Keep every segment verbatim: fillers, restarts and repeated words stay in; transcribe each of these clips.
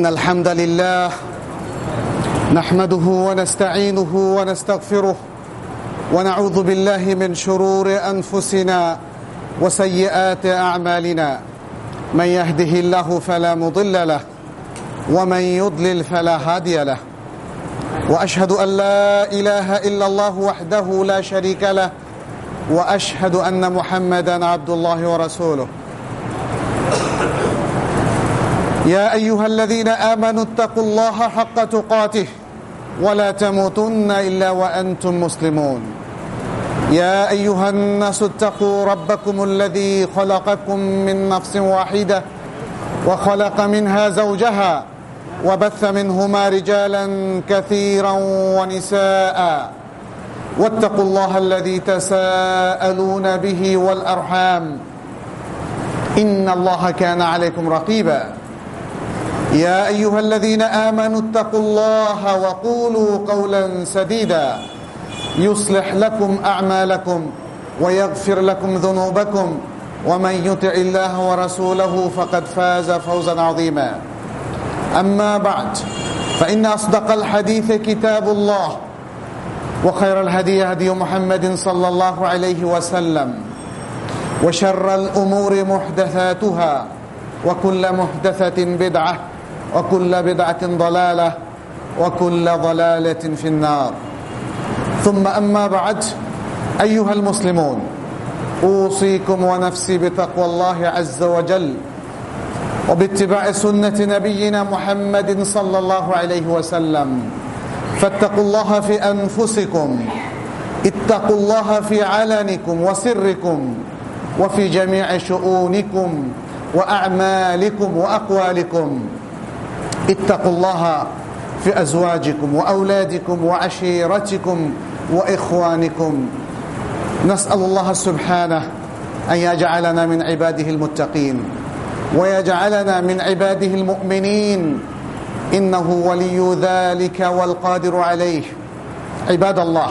الحمد لله نحمده ونستعينه ونستغفره ونعوذ بالله من شرور أنفسنا وسيئات أعمالنا من يهده الله فلا مضل له ومن يضلل فلا هادي له وأشهد أن لا إله إلا الله وحده لا شريك له وأشهد أن محمدا عبد الله ورسوله يا أيها الذين آمنوا اتقوا الله حق تقاته ولا تموتن إلا وأنتم مسلمون يا أيها الناس اتقوا ربكم الذي خلقكم من نفس واحدة وخلق منها زوجها وبث منهما رجالا كثيرا ونساء واتقوا الله الذي تساءلون به والأرحام إن الله كان عليكم رقيبا يا أيها الذين آمنوا اتقوا الله وقولوا قولا سديدا يصلح لكم أعمالكم ويغفر لكم ذنوبكم ومن يطع الله ورسوله فقد فاز فوزا عظيما أما بعد فإن أصدق الحديث كتاب الله وخير الهدي هدي محمد صلى الله عليه وسلم وشر الأمور محدثاتها وكل محدثة بدعة وكل بدعة ضلالة وكل ضلالة في النار ثم أما بعد أيها المسلمون أوصيكم ونفسي بتقوى الله عز وجل وباتباع سنة نبينا محمد صلى الله عليه وسلم فاتقوا الله في أنفسكم اتقوا الله في علنكم وسركم وفي جميع شؤونكم وأعمالكم وأقوالكم اتقوا الله في أزواجكم وأولادكم وعشيرتكم وإخوانكم نسأل الله سبحانه أن يجعلنا من عباده المتقين ويجعلنا من عباده المؤمنين إنه ولي ذلك والقادر عليه عباد الله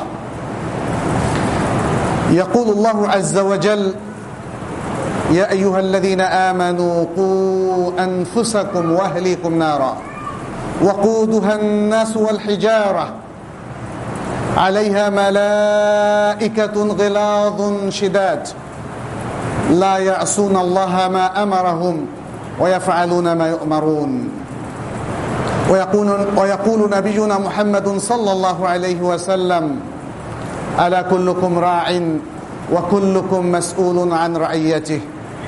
يقول الله عز وجل يا أيها الذين آمنوا قوا أنفسكم وأهليكم نارا وقودها الناس والحجارة عليها ملائكة غلاظ شداد لا يعصون الله ما أمرهم ويفعلون ما يؤمرون ويقول, ويقول نبينا محمد صلى الله عليه وسلم ألا كلكم راع وكلكم مسؤول عن رعيته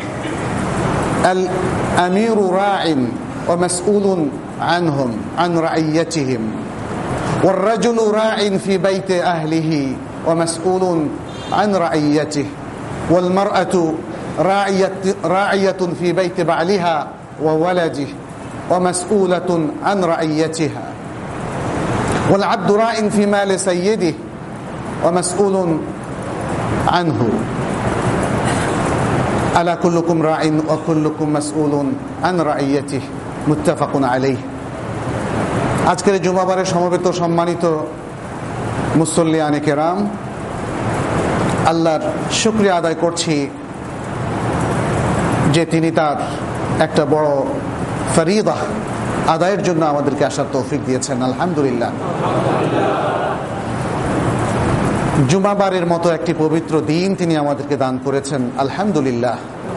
الأمير راع ومسؤول عنهم عن رعيتهم والرجل راع في بيت أهله ومسؤول عن رعيته والمرأة راعية, راعية في بيت بعلها وولده ومسؤولة عن رعيتها والعبد راع في مال سيده ومسؤول عنه ألا كلكم راع وكلكم مسؤول عن رعيته মুত্তাফাক আলাইহ। আজকের জুমাবারে সমবেত সম্মানিত মুসল্লিয়ানে কেরাম, আল্লাহর শুকরিয়া আদায় করছি যে তিনি তার একটা বড় ফরিদা আদায়ের জন্য আমাদেরকে আসার তৌফিক দিয়েছেন। আলহামদুলিল্লাহ। জুমাবারের মতো একটি পবিত্র দিন তিনি আমাদেরকে দান করেছেন। আলহামদুলিল্লাহ।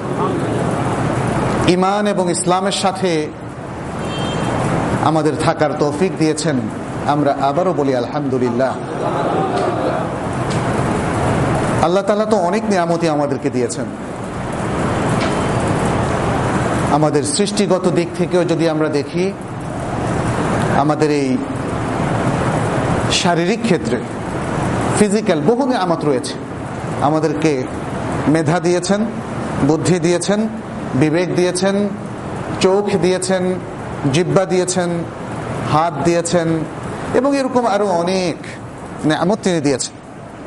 ঈমান এবং ইসলামের সাথে আমাদের থাকার তৌফিক দিয়েছেন। আমরা আবারও বলি আলহামদুলিল্লাহ। আল্লাহ তাআলা তো অনেক নিয়ামতই আমাদেরকে দিয়েছেন। আমাদের সৃষ্টিগত দিক থেকেও যদি আমরা দেখি, আমাদের এই শারীরিক ক্ষেত্রে ফিজিক্যাল বহু নিয়ামত রয়েছে। আমাদেরকে মেধা দিয়েছেন, বুদ্ধি দিয়েছেন, বিবেক দিয়েছেন, চোখ দিয়েছেন, জিহ্বা দিয়েছেন, হাত দিয়েছেন এবং এরকম আরো অনেক নিয়ামত তিনি দিয়েছেন।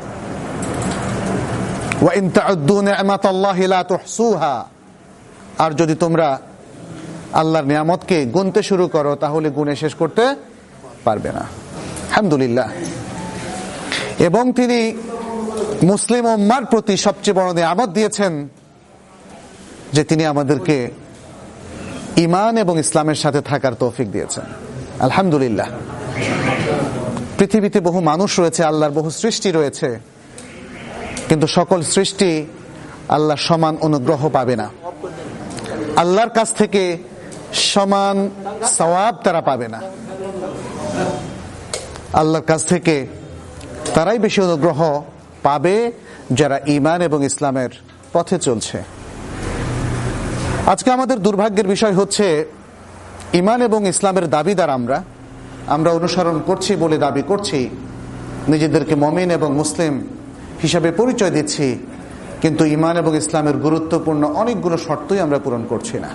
ওয়া ইন তাউদ্দু নি'মাতাল্লাহি লা তুহসুহা, আর যদি তোমরা আল্লাহর নিয়ামতকে গুনতে শুরু করো তাহলে গুণে শেষ করতে পারবে না। আলহামদুলিল্লাহ। এবং তিনি মুসলিম উম্মার প্রতি সবচেয়ে বড় নিয়ামত দিয়েছেন যে তিনি আমাদেরকে ঈমান এবং ইসলামের সাথে থাকার তৌফিক দিয়েছেন। আলহামদুলিল্লাহ। পৃথিবীতে বহু মানুষ রয়েছে, আল্লাহর বহু সৃষ্টি রয়েছে, কিন্তু সকল সৃষ্টি আল্লাহর সমান অনুগ্রহ পাবে না। আল্লাহর কাছ থেকে সমান সওয়াব তারা পাবে না। আল্লাহর কাছ থেকে তারাই বেশি অনুগ্রহ পাবে যারা ঈমান এবং ইসলামের পথে চলছে। আজকে আমাদের দুর্ভাগ্যের বিষয় হচ্ছে, ঈমান এবং ইসলামের দাবিদার আমরা আমরা অনুসরণ করছি বলে দাবি করছি, নিজেদেরকে মুমিন এবং মুসলিম হিসাবে পরিচয় দিচ্ছি, কিন্তু ঈমান এবং ইসলামের গুরুত্বপূর্ণ অনেকগুলো শর্তই আমরা পূরণ করছি না,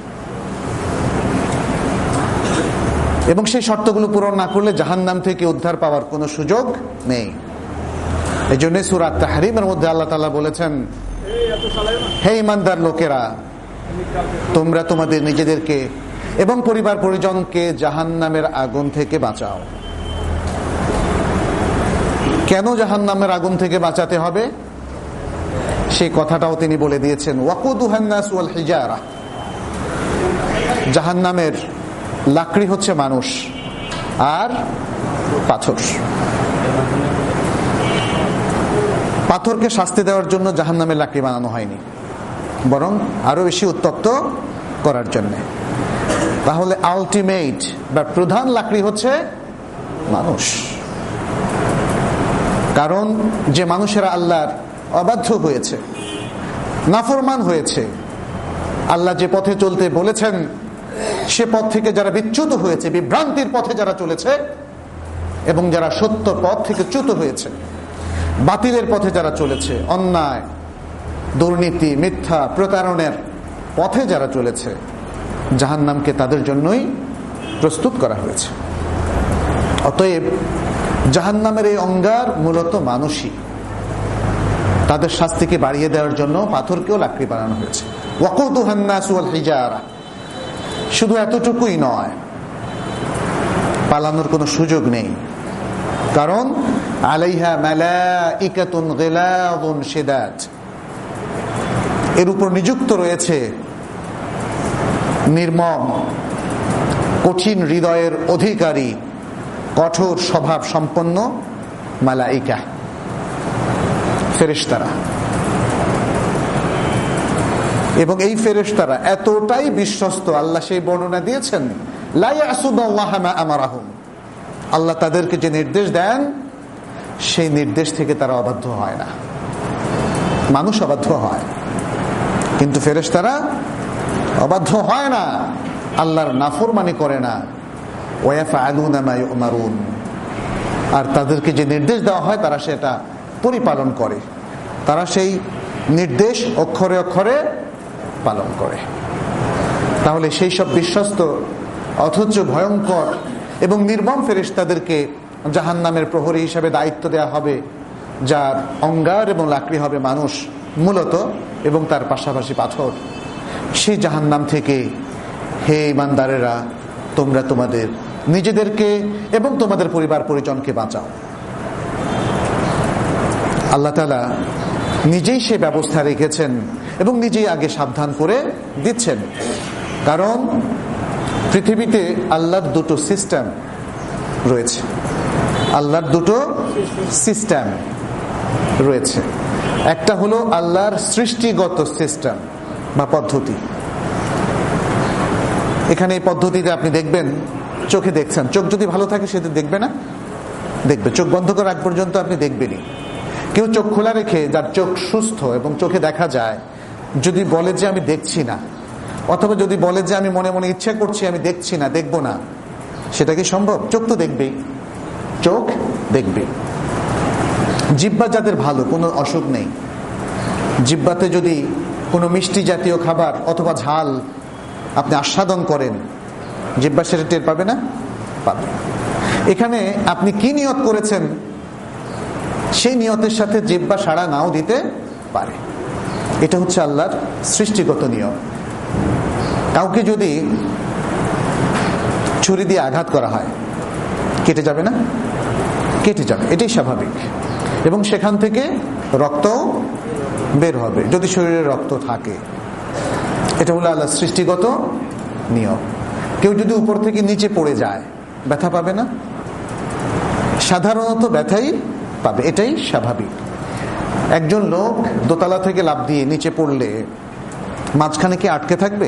এবং সেই শর্তগুলো পূরণ না করলে জাহান্নাম থেকে উদ্ধার পাওয়ার কোনো সুযোগ নেই। এই জন্য সূরা তাহরিমের মধ্যে আল্লাহ তাআলা বলেছেন, হে ঈমানদার লোকেরা, তোমরা তোমাদের নিজেদেরকে এবং পরিবার পরিজনকে জাহান্নামের আগুন থেকে বাঁচাও। কেন জাহান্নামের আগুন থেকে বাঁচাতে হবে সেই কথাটাও তিনি বলে দিয়েছেন। ওয়াকুদুহান নাস ওয়াল হিজারা, জাহান্নামের লাকড়ি হচ্ছে মানুষ আর পাথর। পাথরকে শাস্তি দেওয়ার জন্য জাহান্নামের লাকড়ি বানানো হয়নি, বরং আরো বেশি উত্তপ্ত করার জন্য। তাহলে আলটিমেট বা প্রধান লাকড়ি হচ্ছে মানুষ। কারণ যে মানুষেরা আল্লাহর অবাধ্য হয়েছে, নাফরমান হয়েছে, আল্লাহ যে পথে চলতে বলেছেন সে পথ থেকে যারা বিচ্যুত হয়েছে, বিভ্রান্তির পথে যারা চলেছে, এবং যারা সত্য পথ থেকে চ্যুত হয়েছে, বাতিলের পথে যারা চলেছে, অন্যায়, দুর্নীতি, মিথ্যা, প্রতারণের পথে যারা চলেছে, জাহান্নামকে তাদের জন্যই প্রস্তুত করা হয়েছে। অতএব জাহান্নামের এই অঙ্গার মূলত মানুষই। তাদের শাস্তিকে বাড়িয়ে দেওয়ার জন্য পাথরকেও লাকড়ি বানানো হয়েছে। ওয়াকুদুহান নাস ওয়াল হিজারা, শুধু এতটুকুই নয়, পালানোর কোনো সুযোগ নেই, কারণ আলাইহা মালাইকাতুন গিলাযুন শিদাদ, এর উপর নিযুক্ত রয়েছে নির্মম, কঠিন হৃদয়ের অধিকারী, কঠোর স্বভাব সম্পন্ন মালাইকা, ফেরেশতারা। এবং এই ফেরেশতারা এতটাই বিশ্বস্ত, আল্লাহ সেই বর্ণনা দিয়েছেন, লা ইয়াসুদুল্লাহা মা আমারাহুম, আল্লাহ তাদেরকে যে নির্দেশ দেন সেই নির্দেশ থেকে তারা অবাধ্য হয় না। মানুষ অবাধ্য হয়, কিন্তু ফেরেশতারা অবাধ্য হয় না, আল্লাহর নাফরমানি করে না। ওয়াফআলুনা মা ইউমারুন, আর তাদেরকে যে নির্দেশ দেওয়া হয় তারা সেটা পরিপালন করে, তারা সেই নির্দেশ অক্ষরে অক্ষরে পালন করে। তাহলে সেই সব বিশ্বস্ত অথচ ভয়ঙ্কর এবং নির্মম ফেরেশতাদেরকে জাহান্নামের প্রহরী হিসাবে দায়িত্ব দেওয়া হবে, যার অঙ্গার এবং লাকড়ি হবে মানুষ মূলত, এবং তার পাশাপাশি পাথর। সেই জাহান্নাম থেকে হে ঈমানদারেরা, তোমরা তোমাদের নিজেদেরকে এবং তোমাদের পরিবার পরিজনকে বাঁচাও। আল্লাহ তাআলা নিজেই সে ব্যবস্থা রেখেছেন এবং নিজেই আগে সাবধান করে দিচ্ছেন। কারণ পৃথিবীতে আল্লাহর দুটো সিস্টেম রয়েছে, আল্লাহর দুটো সিস্টেম রয়েছে। একটা হলো আল্লাহর সৃষ্টিগত সিস্টেম বা পদ্ধতি। এখানে এই পদ্ধতিতে আপনি দেখবেন, চোখে দেখছেন, চোখ যদি ভালো থাকে সেটা দেখবে না, দেখবে। চোখ বন্ধ করার আগ পর্যন্ত আপনি দেখবেনই। কেউ চোখ খোলা রেখে, যার চোখ সুস্থ এবং চোখে দেখা যায়, যদি বলে যে আমি দেখছি না, অথবা যদি বলে যে আমি মনে মনে ইচ্ছা করছি আমি দেখছি না, দেখবো না, সেটা কি সম্ভব? চোখ তো দেখবেই, চোখ দেখবে। জিহ্বা যাদের ভালো, কোনো অসুখ নেই, জিহ্বাতে যদি কোনো মিষ্টি জাতীয় খাবার অথবা ঝাল আপনি আস্বাদন করেন, জিহ্বা সেটা টের পাবে না? পাবে। এখানে আপনি কি নিয়ত করেছেন সেই নিয়তের সাথে জিহ্বা সাড়া নাও দিতে পারে। এটা হচ্ছে আল্লাহর সৃষ্টিগত নিয়ম। কাউকে যদি ছুরি দিয়ে আঘাত করা হয়, কেটে যাবে না? কেটে যাবে, এটাই স্বাভাবিক। এবং সেখান থেকে রক্ত বের হবে যদি শরীরে রক্ত থাকে। এটা হলো আল্লাহর সৃষ্টিগত নিয়ম। কেউ যদি উপর থেকে নিচে পড়ে যায় ব্যথা পাবে না? সাধারণত ব্যথাই পাবে, এটাই স্বাভাবিক। একজন লোক দোতলা থেকে লাফ দিয়ে নিচে পড়লে মাঝখানে কি আটকে থাকবে?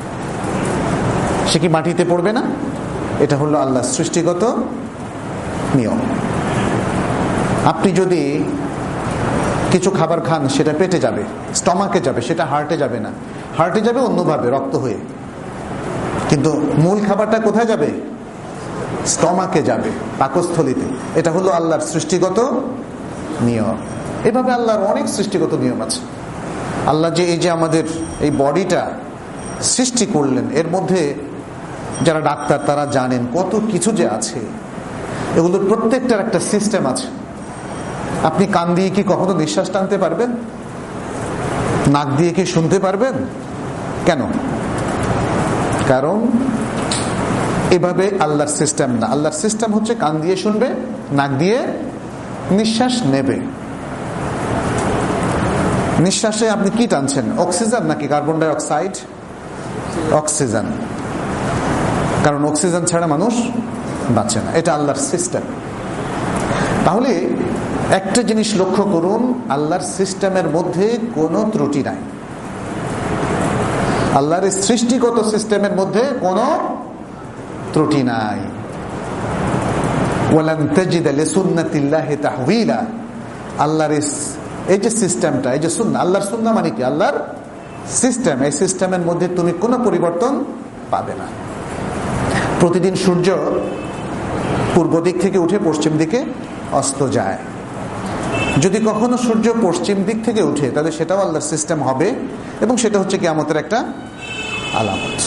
সে কি মাটিতে পড়বে না? এটা হলো আল্লাহর সৃষ্টিগত নিয়ম। আপনি যদি কিছু খাবার খান সেটা পেটে যাবে, স্টমাকে যাবে, সেটা হার্টে যাবে না। হার্টে যাবে অন্যভাবে, রক্ত হয়ে, কিন্তু মূল খাবারটা কোথায় যাবে? স্টমাকে যাবে, পাকস্থলীতে। এটা হলো আল্লাহর সৃষ্টিগত নিয়ম। এভাবে আল্লাহর অনেক সৃষ্টিগত নিয়ম আছে। আল্লাহ যে এই যে আমাদের এই বডিটা সৃষ্টি করলেন, এর মধ্যে যারা ডাক্তার তারা জানেন কত কিছু যে আছে। এগুলোর প্রত্যেকটার একটা সিস্টেম আছে। আপনি কান দিয়ে কি কখনো নিঃশ্বাস টানতে পারবেন? নাক দিয়ে কি শুনতে পারবেন? কেন? কারণ এভাবে আল্লাহর সিস্টেম না। আল্লাহর সিস্টেম হচ্ছে কান দিয়ে শুনবে, নাক দিয়ে নিঃশ্বাস নেবে। নিঃশ্বাসে আপনি কি টানছেন? অক্সিজেন নাকি কার্বন ডাই অক্সাইড? অক্সিজেন, কারণ অক্সিজেন ছাড়া মানুষ বাঁচে না। এটা আল্লাহর সিস্টেম। তাহলে একটা জিনিস লক্ষ্য করুন, আল্লাহর সিস্টেমের মধ্যে কোনো ত্রুটি নাই। আল্লাহর সৃষ্টিগত সিস্টেমের মধ্যে কোনো ত্রুটি নাই। ওয়ালান তাজিদা লিসুন্নাতিল্লাহি তাহওয়িলা। আল্লাহর এই যে সিস্টেমটা, এই যে সুন্নাহ, আল্লাহর সুন্নাহ মানে কি? আল্লাহর সিস্টেম। এই সিস্টেমের মধ্যে তুমি কোনো পরিবর্তন পাবে না। প্রতিদিন সূর্য পূর্ব দিক থেকে উঠে পশ্চিম দিকে অস্ত যায়। যদি কখনো সূর্য পশ্চিম দিক থেকে উঠে তাহলে সেটাও আল্লাহর সিস্টেম হবে, এবং সেটা হচ্ছে কিয়ামতের একটা আলামত।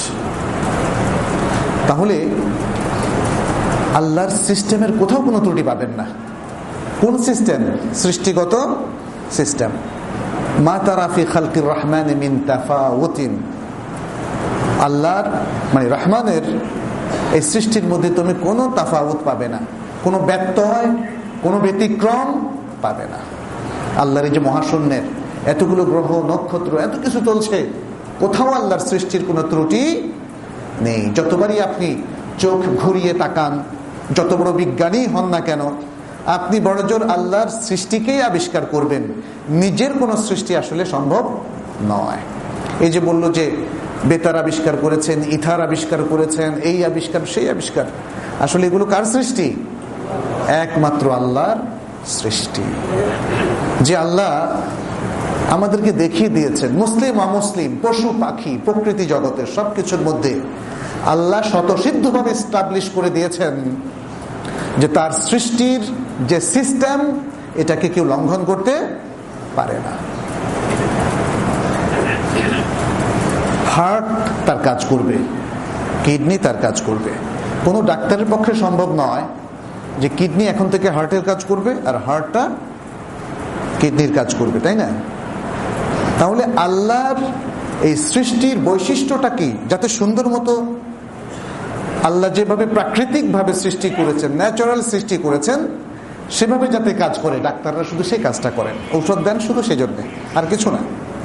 তাহলে আল্লাহর সিস্টেমের কোথাও কোনো ত্রুটি পাবেন না। কোন সিস্টেম? সৃষ্টিগত সিস্টেম। মা তারা ফি খালকির রহমানি মিন তাফাউতিন। আল্লাহর মানে রহমানের এই সৃষ্টির মধ্যে তুমি কোনো তাফাউত পাবে না, কোনো ব্যত্যয়, কোনো ব্যতিক্রম পাবে না। আল্লাহর এই যে মহাশূন্যের এতগুলো গ্রহ নক্ষত্র এত কিছু চলছে, কোথাও আল্লাহর সৃষ্টির কোনো ত্রুটি নেই। যতবারই আপনি চোখ ঘুরিয়ে তাকান, যত বড় বিজ্ঞানী হন না কেন, আপনি বড়জোর আল্লাহর সৃষ্টিকেই আবিষ্কার করবেন। নিজের কোনো সৃষ্টি আসলে সম্ভব নয়। এই যে বলল যে বেতার আবিষ্কার করেছেন, ইথার আবিষ্কার করেছেন, এই আবিষ্কার সেই আবিষ্কার, আসলে এগুলো কার সৃষ্টি? একমাত্র আল্লাহর সৃষ্টি। যে আল্লাহ আমাদেরকে দেখিয়ে দিয়েছেন, মুসলিম অমুসলিম, পশু পাখি, প্রকৃতি জগতের সবকিছুর মধ্যে আল্লাহ স্বতঃসিদ্ধভাবে এস্টাবলিশ করে দিয়েছেন যে তার সৃষ্টির যে সিস্টেম, এটাকে কেউ লঙ্ঘন করতে পারে না। হার্ট তার কাজ করবে, কিডনি তার কাজ করবে। কোনো ডাক্তারের পক্ষে সম্ভব নয় যে কিডনি এখন থেকে হার্টের কাজ করবে আর হার্টটা কিডনির কাজ করবে, তাই না? তাহলে আল্লাহর এই সৃষ্টির বৈশিষ্ট্যটা কি? যাতে সুন্দর মতো আল্লাহ যেভাবে প্রাকৃতিক ভাবে সৃষ্টি করেছেন, ন্যাচারাল সৃষ্টি করেছেন, সেভাবে যাতে কাজ করে। ডাক্তাররা শুধু সেই কাজটা করেন, ঔষধ দেন শুধু সেই জন্য, আর কিছু না।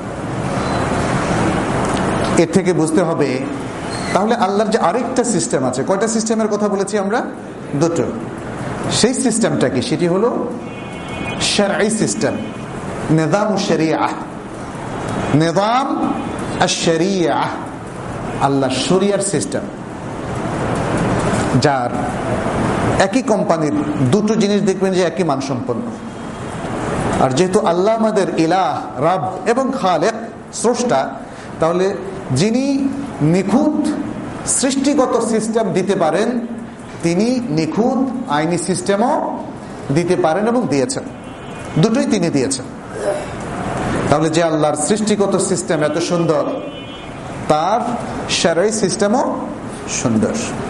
এর থেকে বুঝতে হবে তাহলে আল্লাহর যে আরেকটা সিস্টেম আছে। কয়টা সিস্টেমের কথা বলেছি আমরা? দুটো। সেই সিস্টেমটা কি? সেটি হলো শারঈ সিস্টেম, নিজাম শরিয়াহ। নিজাম আশ-শরিয়াহ, আল্লাহ শরিয়ার সিস্টেম, যার একই কোম্পানির দুটো জিনিস দেখবেন যে একই মানসম্পন্ন। আর যেহেতু আল্লাহ আমাদের ইলাহ, রব এবং খালেক, স্রষ্টা, তাহলে যিনি নিখুঁত সৃষ্টিগত সিস্টেম দিতে পারেন, তিনি নিখুঁত আইনি সিস্টেমও দিতে পারেন এবং দিয়েছেন। দুটোই তিনি দিয়েছেন। তাহলে যে আল্লাহর সৃষ্টিগত সিস্টেম এত সুন্দর, তার শারঈ সিস্টেমও সুন্দর।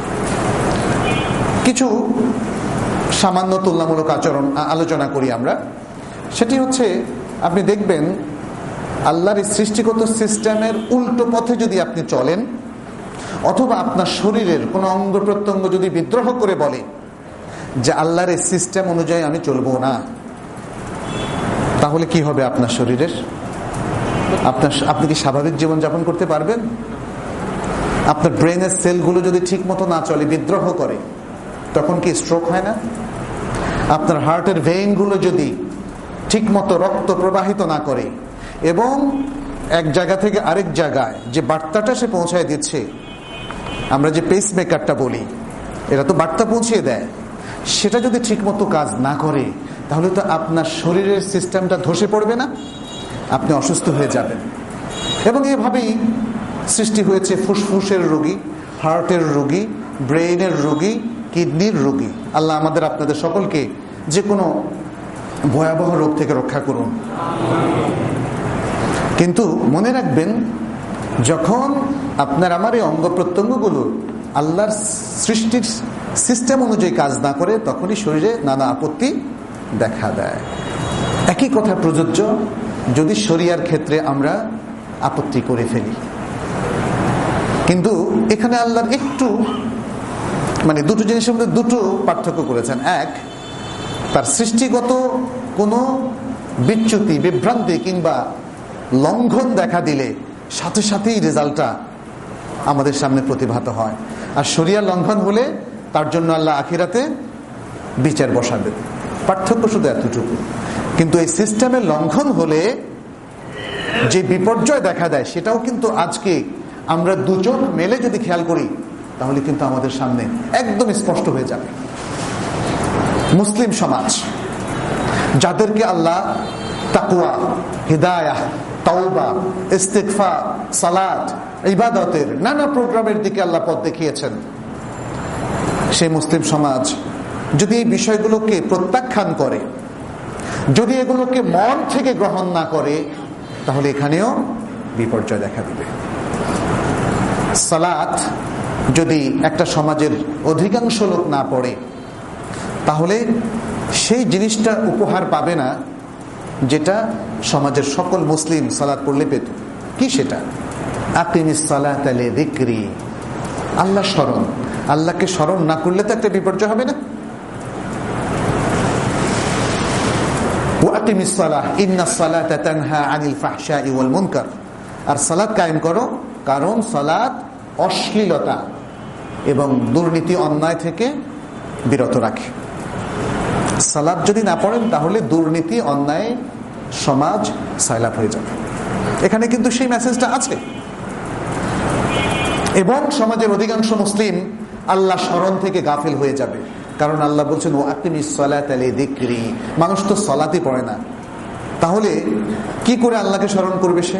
কিছু সামান্য তুলনামূলক আচরণ আলোচনা করি আমরা। সেটি হচ্ছে, আপনি দেখবেন আল্লাহর এই সৃষ্টিগত সিস্টেমের উল্টো পথে যদি আপনি চলেন, অথবা আপনার শরীরের কোনো অঙ্গ প্রত্যঙ্গ যদি বিদ্রোহ করে বলে যে আল্লাহর এই সিস্টেম অনুযায়ী আমি চলবো না, তাহলে কি হবে আপনার শরীরের? আপনার আপনি কি স্বাভাবিক জীবনযাপন করতে পারবেন? আপনার ব্রেনের সেলগুলো যদি ঠিক মতো না চলে, বিদ্রোহ করে, তখন কি স্ট্রোক হয় না? আপনার হার্টের ভেইনগুলো যদি ঠিক মতো রক্ত প্রবাহিত না করে এবং এক জায়গা থেকে আরেক জায়গায় যে বার্তাটা সে পৌঁছায় দিচ্ছে, আমরা যে পেসমেকারটা বলি, এরা তো বার্তা পৌঁছিয়ে দেয়, সেটা যদি ঠিক মতো কাজ না করে, তাহলে তো আপনার শরীরের সিস্টেমটা ধসে পড়বে না, আপনি অসুস্থ হয়ে যাবেন। এবং এভাবেই সৃষ্টি হয়েছে ফুসফুসের রোগী, হার্টের রোগী, ব্রেইনের রোগী, কিডনির রোগী। আল্লাহ আমাদের আপনাদের সকলকে যে কোনো ভয়াবহ রোগ থেকে রক্ষা করুন। কিন্তু মনে রাখবেন, যখন আপনার আমার এই অঙ্গ প্রত্যঙ্গগুলো আল্লাহর সৃষ্টির সিস্টেম অনুযায়ী কাজ না করে, তখনই শরীরে নানা আপত্তি দেখা দেয়। একই কথা প্রযোজ্য যদি শরিয়ার ক্ষেত্রে আমরা আপত্তি করে ফেলি। কিন্তু এখানে আল্লাহর একটু মানে দুটো জিনিসের মধ্যে দুটো পার্থক্য করেছেন। এক, তার সৃষ্টিগত কোনো বিচ্যুতি, বিভ্রান্তি কিংবা লঙ্ঘন দেখা দিলে সাথে সাথেই রেজাল্টটা আমাদের সামনে প্রতিভাত হয়। আর শরিয়া লঙ্ঘন হলে তার জন্য আল্লাহ আখিরাতে বিচার বসাবেন। পার্থক্য শুধু এতটুকু। কিন্তু এই সিস্টেমের লঙ্ঘন হলে যে বিপর্যয় দেখা দেয়, সেটাও কিন্তু আজকে আমরা দুচোখ মেলে যদি খেয়াল করি, তাহলে কিন্তু আমাদের সামনে একদম স্পষ্ট হয়ে যাবে। মুসলিম সমাজ, যাদেরকে আল্লাহ তাকওয়া, হিদায়াহ, তাওবা, ইস্তিগফার, সালাত, ইবাদতের নানা প্রোগ্রামের দিকে আল্লাহ পথ দেখিয়েছেন, সেই মুসলিম সমাজ যদি এই বিষয়গুলোকে প্রত্যাখ্যান করে, যদি এগুলোকে মন থেকে গ্রহণ না করে, তাহলে এখানেও বিপর্যয় দেখা দিবে। সালাত যদি একটা সমাজের অধিকাংশ লোক না পড়ে, তাহলে সেই জিনিসটা উপহার পাবে না যেটা সমাজের সকল মুসলিম সালাত পড়লে পেত। কি সেটা? আকিমিস সালাতা লিযিকরি, আল্লাহ স্মরণ। আল্লাহকে স্মরণ না করলে তো একটা বিপর্যয় হবে না। ওয়া আকিমিস সালাহ ইন্নাস সালাতা তানহা আনিল ফাহশাই ওয়াল মুনকার, আর সালাত কায়েম করো, কারণ সালাত অশ্লীলতা এবং দুর্নীতি, অন্যায় থেকে বিরত রাখে। সালাত যদি না পড়েন, তাহলে দুর্নীতি, অন্যায় সমাজ সাইলাপ হয়ে যাবে। এখানে কিন্তু সেই মেসেজটা আছে। এবং সমাজের অধিকাংশ মুসলিম আল্লাহ স্মরণ থেকে গাফিল হয়ে যাবে, কারণ আল্লাহ বলছেন ও আকিমিস সালাতা লিযিকরি। মানুষ তো সালাতই পড়ে না, তাহলে কি করে আল্লাহকে স্মরণ করবে সে?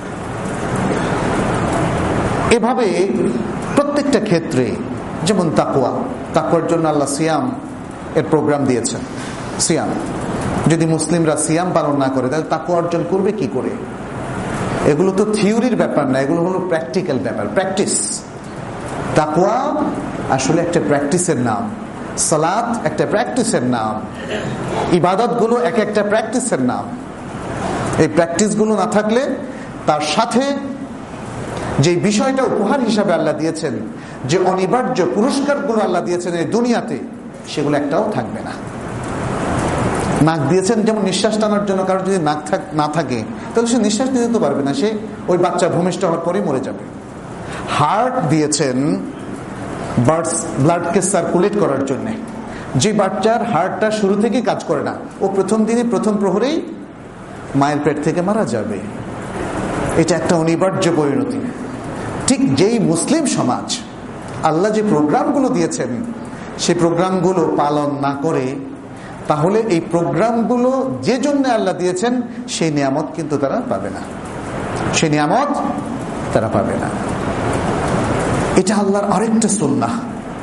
এভাবে প্রত্যেকটা ক্ষেত্রে, যেমন তাকওয়া, তাকওয়ার জন্য আল্লাহ সিয়াম এর প্রোগ্রাম দিয়েছেন। সিয়াম, যদি মুসলিমরা সিয়াম পালন না করে, তাহলে তাকওয়া অর্জন করবে কি করে? এগুলো তো থিওরির ব্যাপার না, এগুলো হলো প্র্যাকটিক্যাল ব্যাপার, প্র্যাকটিস। তাকওয়া আসলে একটা প্র্যাকটিসের নাম, সালাত একটা প্র্যাকটিসের নাম, ইবাদতগুলো এক একটা প্র্যাকটিসের নাম। এই প্র্যাকটিসগুলো না থাকলে, তার সাথে যে বিষয়টা উপহার হিসাবে আল্লাহ দিয়েছেন, যে অনিবার্য পুরস্কারগুলো আল্লাহ দিয়েছেন এই দুনিয়াতে, সেগুলো একটাও থাকবে না। নাক দিয়েছেন যেমন নিঃশ্বাস টানার জন্য, কারণ যদি নাক না থাকে তাহলে সে নিঃশ্বাস নিতে তো পারবে না, সে ওই বাচ্চা ভূমিষ্ঠ হওয়ার পরেই মরে যাবে। হার্ট দিয়েছেন ব্লাডকে সার্কুলেট করার জন্য, যে বাচ্চার হার্টটা শুরু থেকে কাজ করে না, ও প্রথম দিনে প্রথম প্রহরেই মায়ের পেট থেকে মারা যাবে। এটা একটা অনিবার্য পরিণতি। ঠিক যেই মুসলিম সমাজ আল্লাহ যে প্রোগ্রামগুলো দিয়েছেন, সেই প্রোগ্রামগুলো পালন না করে, তাহলে এই প্রোগ্রামগুলো যে জন্য আল্লাহ দিয়েছেন, সেই নিয়ামত কিন্তু তারা পাবে না, সেই নিয়ামত তারা পাবে না। এটা আল্লাহর আরেকটা সুন্নাহ।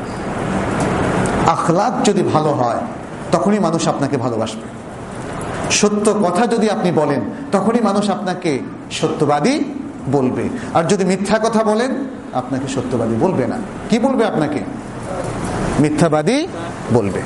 আখলাক যদি ভালো হয়, তখনই মানুষ আপনাকে ভালোবাসবে। সত্য কথা যদি আপনি বলেন, তখনই মানুষ আপনাকে সত্যবাদী বলবে। আর যদি মিথ্যা কথা বলেন, আপনাকে সত্যবাদী বলবে না। কি বলবে? আপনাকে মিথ্যাবাদী বলবে।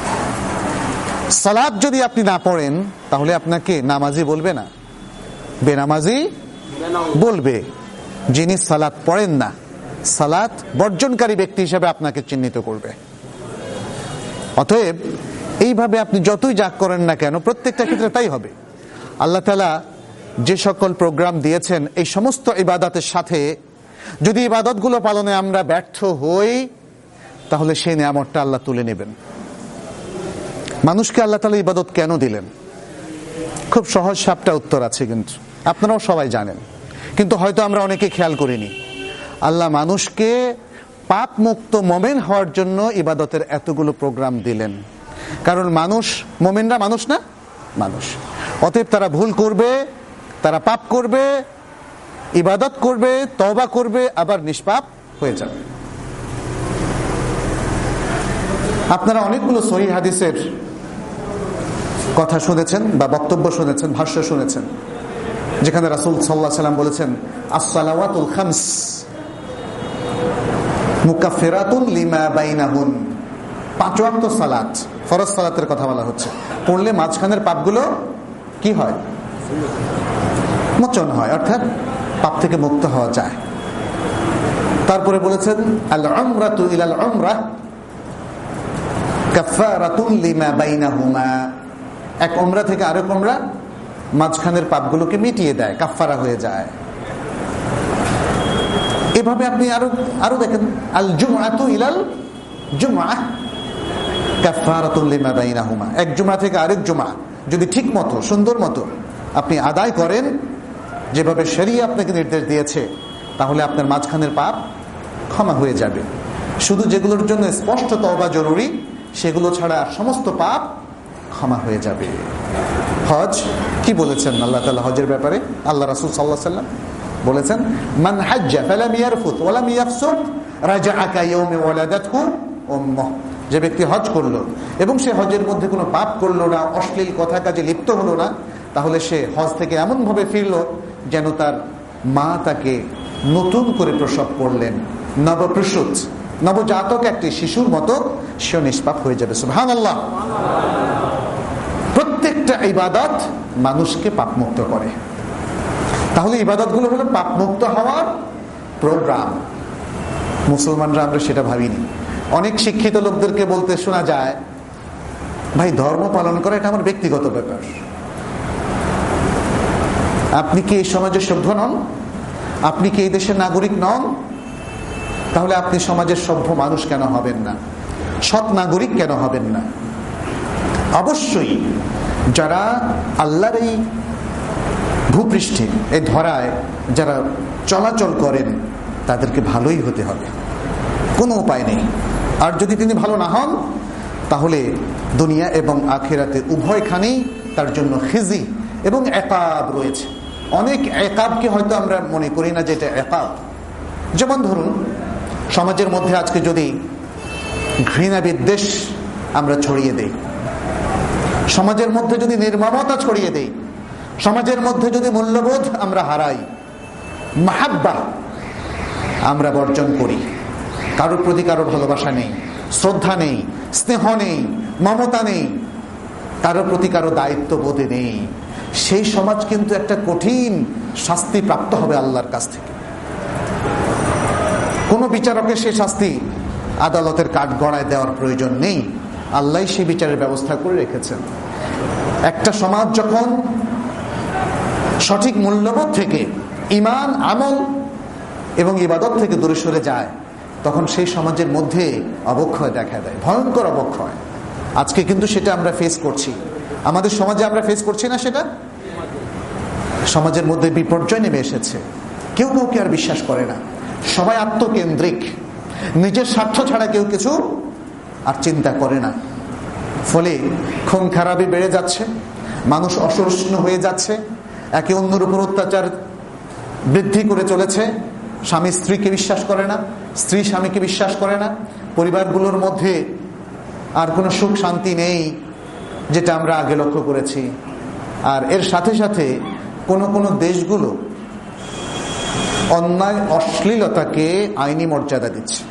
সালাত যদি আপনি না পড়েন, তাহলে আপনাকে নামাজি বলবে না, বেনামাজি বলবে। যিনি সালাত পড়েন না, সালাত বর্জনকারী ব্যক্তি হিসেবে আপনাকে চিহ্নিত করবে। অতএব এইভাবে আপনি যতই যা করেন না কেন, প্রত্যেকটা ক্ষেত্রে তাই হবে। আল্লাহ তাআলা যে সকল প্রোগ্রাম দিয়েছেন, এই সমস্ত ইবাদতের সাথে যদি ইবাদতগুলো পালনে আমরা ব্যর্থ হই, তাহলে সেই নিয়ামতটা আল্লাহ তুলে নেবেন। মানুষকে আল্লাহ তাআলা ইবাদত কেন দিলেন? খুব সহজ সাপটা উত্তর আছে, কিন্তু আপনারাও সবাই জানেন, কিন্তু হয়তো আমরা অনেকে খেয়াল করিনি। আল্লাহ মানুষকে পাপ মুক্ত মুমিন হওয়ার জন্য ইবাদতের এতগুলো প্রোগ্রাম দিলেন। কারণ মানুষ, মুমিনরা মানুষ না? মানুষ। অতএব তারা ভুল করবে, তারা পাপ করবে, ইবাদত করবে, তওবা করবে, আবার নিষ্পাপ হয়ে যাবে। আপনারা অনেকগুলো সহিহ হাদিসের কথা শুনেছেন বা বক্তব্য শুনেছেন, ভাষ্য শুনেছেন, যেখানে রাসূল সাল্লাল্লাহু আলাইহি ওয়াসাল্লাম বলেছেন আস-সালাওয়াতুল খামস মুকাফফিরাতুন লিমা বাইনাহুন। পাঁচ ওয়াক্ত সালাত, ফরজ সালাতের কথা বলা হচ্ছে, পড়লে মাঝখানের পাপগুলো কি হয়? মোচন হয়, অর্থাৎ পাপ থেকে মুক্ত হওয়া যায়। তারপরে বলেছেন আল উমরাতু ইলাল উমরাহ কাফফারাতুন লিমা বাইনাহুমা। এক উমরা থেকে আরেক উমরা মাঝখানের পাপগুলোকে মিটিয়ে দেয়, কাফফারা হয়ে যায়। এভাবে আপনি আরো আরো দেখেন আল জুমআতু ইলাল জুমআহ কাফফারাতুন লিমা বাইনাহুমা। এক জুমআ থেকে আরেক জুমআ যদি ঠিক মতো, সুন্দর মতো আপনি আদায় করেন, যেভাবে শরীয়ত আপনাকে নির্দেশ দিয়েছে, তাহলে আপনার মাঝখানের পাপ ক্ষমা হয়ে যাবে। শুধু যেগুলোর জন্য স্পষ্ট তওবা জরুরি, সেগুলো ছাড়া সমস্ত পাপ ক্ষমা হয়ে যাবে। হজ কি বলেছেন আল্লাহ তাআলা হজের ব্যাপারে? আল্লাহ রাসূল সাল্লাল্লাহু আলাইহি ওয়াসাল্লাম বলেছেন মান হাজ্জা ফালাম ইয়ারফুত ওয়ালাম ইয়াফসুক রাজাআ কায়াউমি ওয়ালাদাতহু উম্মুহু। যে ব্যক্তি হজ করলো এবং সে হজের মধ্যে কোনো পাপ করলো না, অশ্লীল কথা কাজে লিপ্ত হলো না, তাহলে সে হজ থেকে এমন ভাবে ফিরলো যেন তার মা তাকে নতুন করে প্রসব করলেন, নবপ্রসূত নবজাতক একটি শিশুর মতো সে নিষ্পাপ হয়ে যাবে। সুবহানাল্লাহ। প্রত্যেকটা ইবাদত মানুষকে পাপমুক্ত করে। তাহলে ইবাদতগুলো হলো পাপমুক্ত হওয়ার প্রোগ্রাম। মুসলমানরা আমরা সেটা ভাবিনি। অনেক শিক্ষিত লোকদেরকে বলতে শোনা যায়, ভাই ধর্ম পালন করা এটা আমার ব্যক্তিগত ব্যাপার। আপনি কি এই সমাজের সভ্য নন? আপনি কি এই দেশের নাগরিক নন? তাহলে আপনি সমাজের সভ্য মানুষ কেন হবেন না? সৎ নাগরিক কেন হবেন না? অবশ্যই যারা আল্লাহর এই ভূপৃষ্ঠে, এই ধরায় যারা চলাচল করেন, তাদেরকে ভালোই হতে হবে, কোনো উপায় নেই। আর যদি তিনি ভালো না হন, তাহলে দুনিয়া এবং আখিরাতে উভয়খানেই তার জন্য খিজি এবং ইকাব রয়েছে। অনেক ইকাবকে হয়তো আমরা মনে করি না যে এটা ইকাব। যেমন ধরুন, সমাজের মধ্যে আজকে যদি ঘৃণা বিদ্বেষ আমরা ছড়িয়ে দেই, সমাজের মধ্যে যদি নির্মমতা ছড়িয়ে দেই, সমাজের মধ্যে যদি মূল্যবোধ আমরা হারাই, মাহাব্বা আমরা বর্জন করি, কারোর প্রতি কারো ভালোবাসা নেই, শ্রদ্ধা নেই, স্নেহ নেই, মমতা নেই, কারোর প্রতি কারো দায়িত্ববোধ নেই, সেই সমাজ কিন্তু একটা কঠিন শাস্তি প্রাপ্ত হবে আল্লাহর কাছ থেকে। কোন বিচারকের সেই শাস্তি আদালতের কাঠ গড়ায় দেওয়ার প্রয়োজন নেই, আল্লাহ সেই বিচারের ব্যবস্থা করে রেখেছেন। একটা সমাজ যখন সঠিক মূল্যবোধ থেকে, ঈমান, আমল এবং ইবাদত থেকে দূরে সরে যায়, তখন সেই সমাজের মধ্যে অবক্ষয় দেখা দেয়, ভয়ঙ্কর অবক্ষয়। আজকে কিন্তু সেটা আমরা ফেস করছি, আমাদের সমাজে আমরা ফেস করছি না সেটা? সমাজের মধ্যে বিপর্যয় নেমে এসেছে, কেউ কাউকে আর বিশ্বাস করে না, সবাই আত্মকেন্দ্রিক, নিজের স্বার্থ ছাড়া কেউ কিছু আর চিন্তা করে না। ফলে খুন খারাপি বেড়ে যাচ্ছে, মানুষ অসহিষ্ণু হয়ে যাচ্ছে, একে অন্যের উপর অত্যাচার বৃদ্ধি করে চলেছে। স্বামী স্ত্রীকে বিশ্বাস করে না, স্ত্রী স্বামীকে বিশ্বাস করে না, পরিবারগুলোর মধ্যে আর কোনো সুখ শান্তি নেই, যেটা আমরা আগে লক্ষ্য করেছি। আর এর সাথে সাথে কোন কোন দেশগুলো অন্যায় অশ্লীলতাকে আইনি মর্যাদা দিচ্ছে।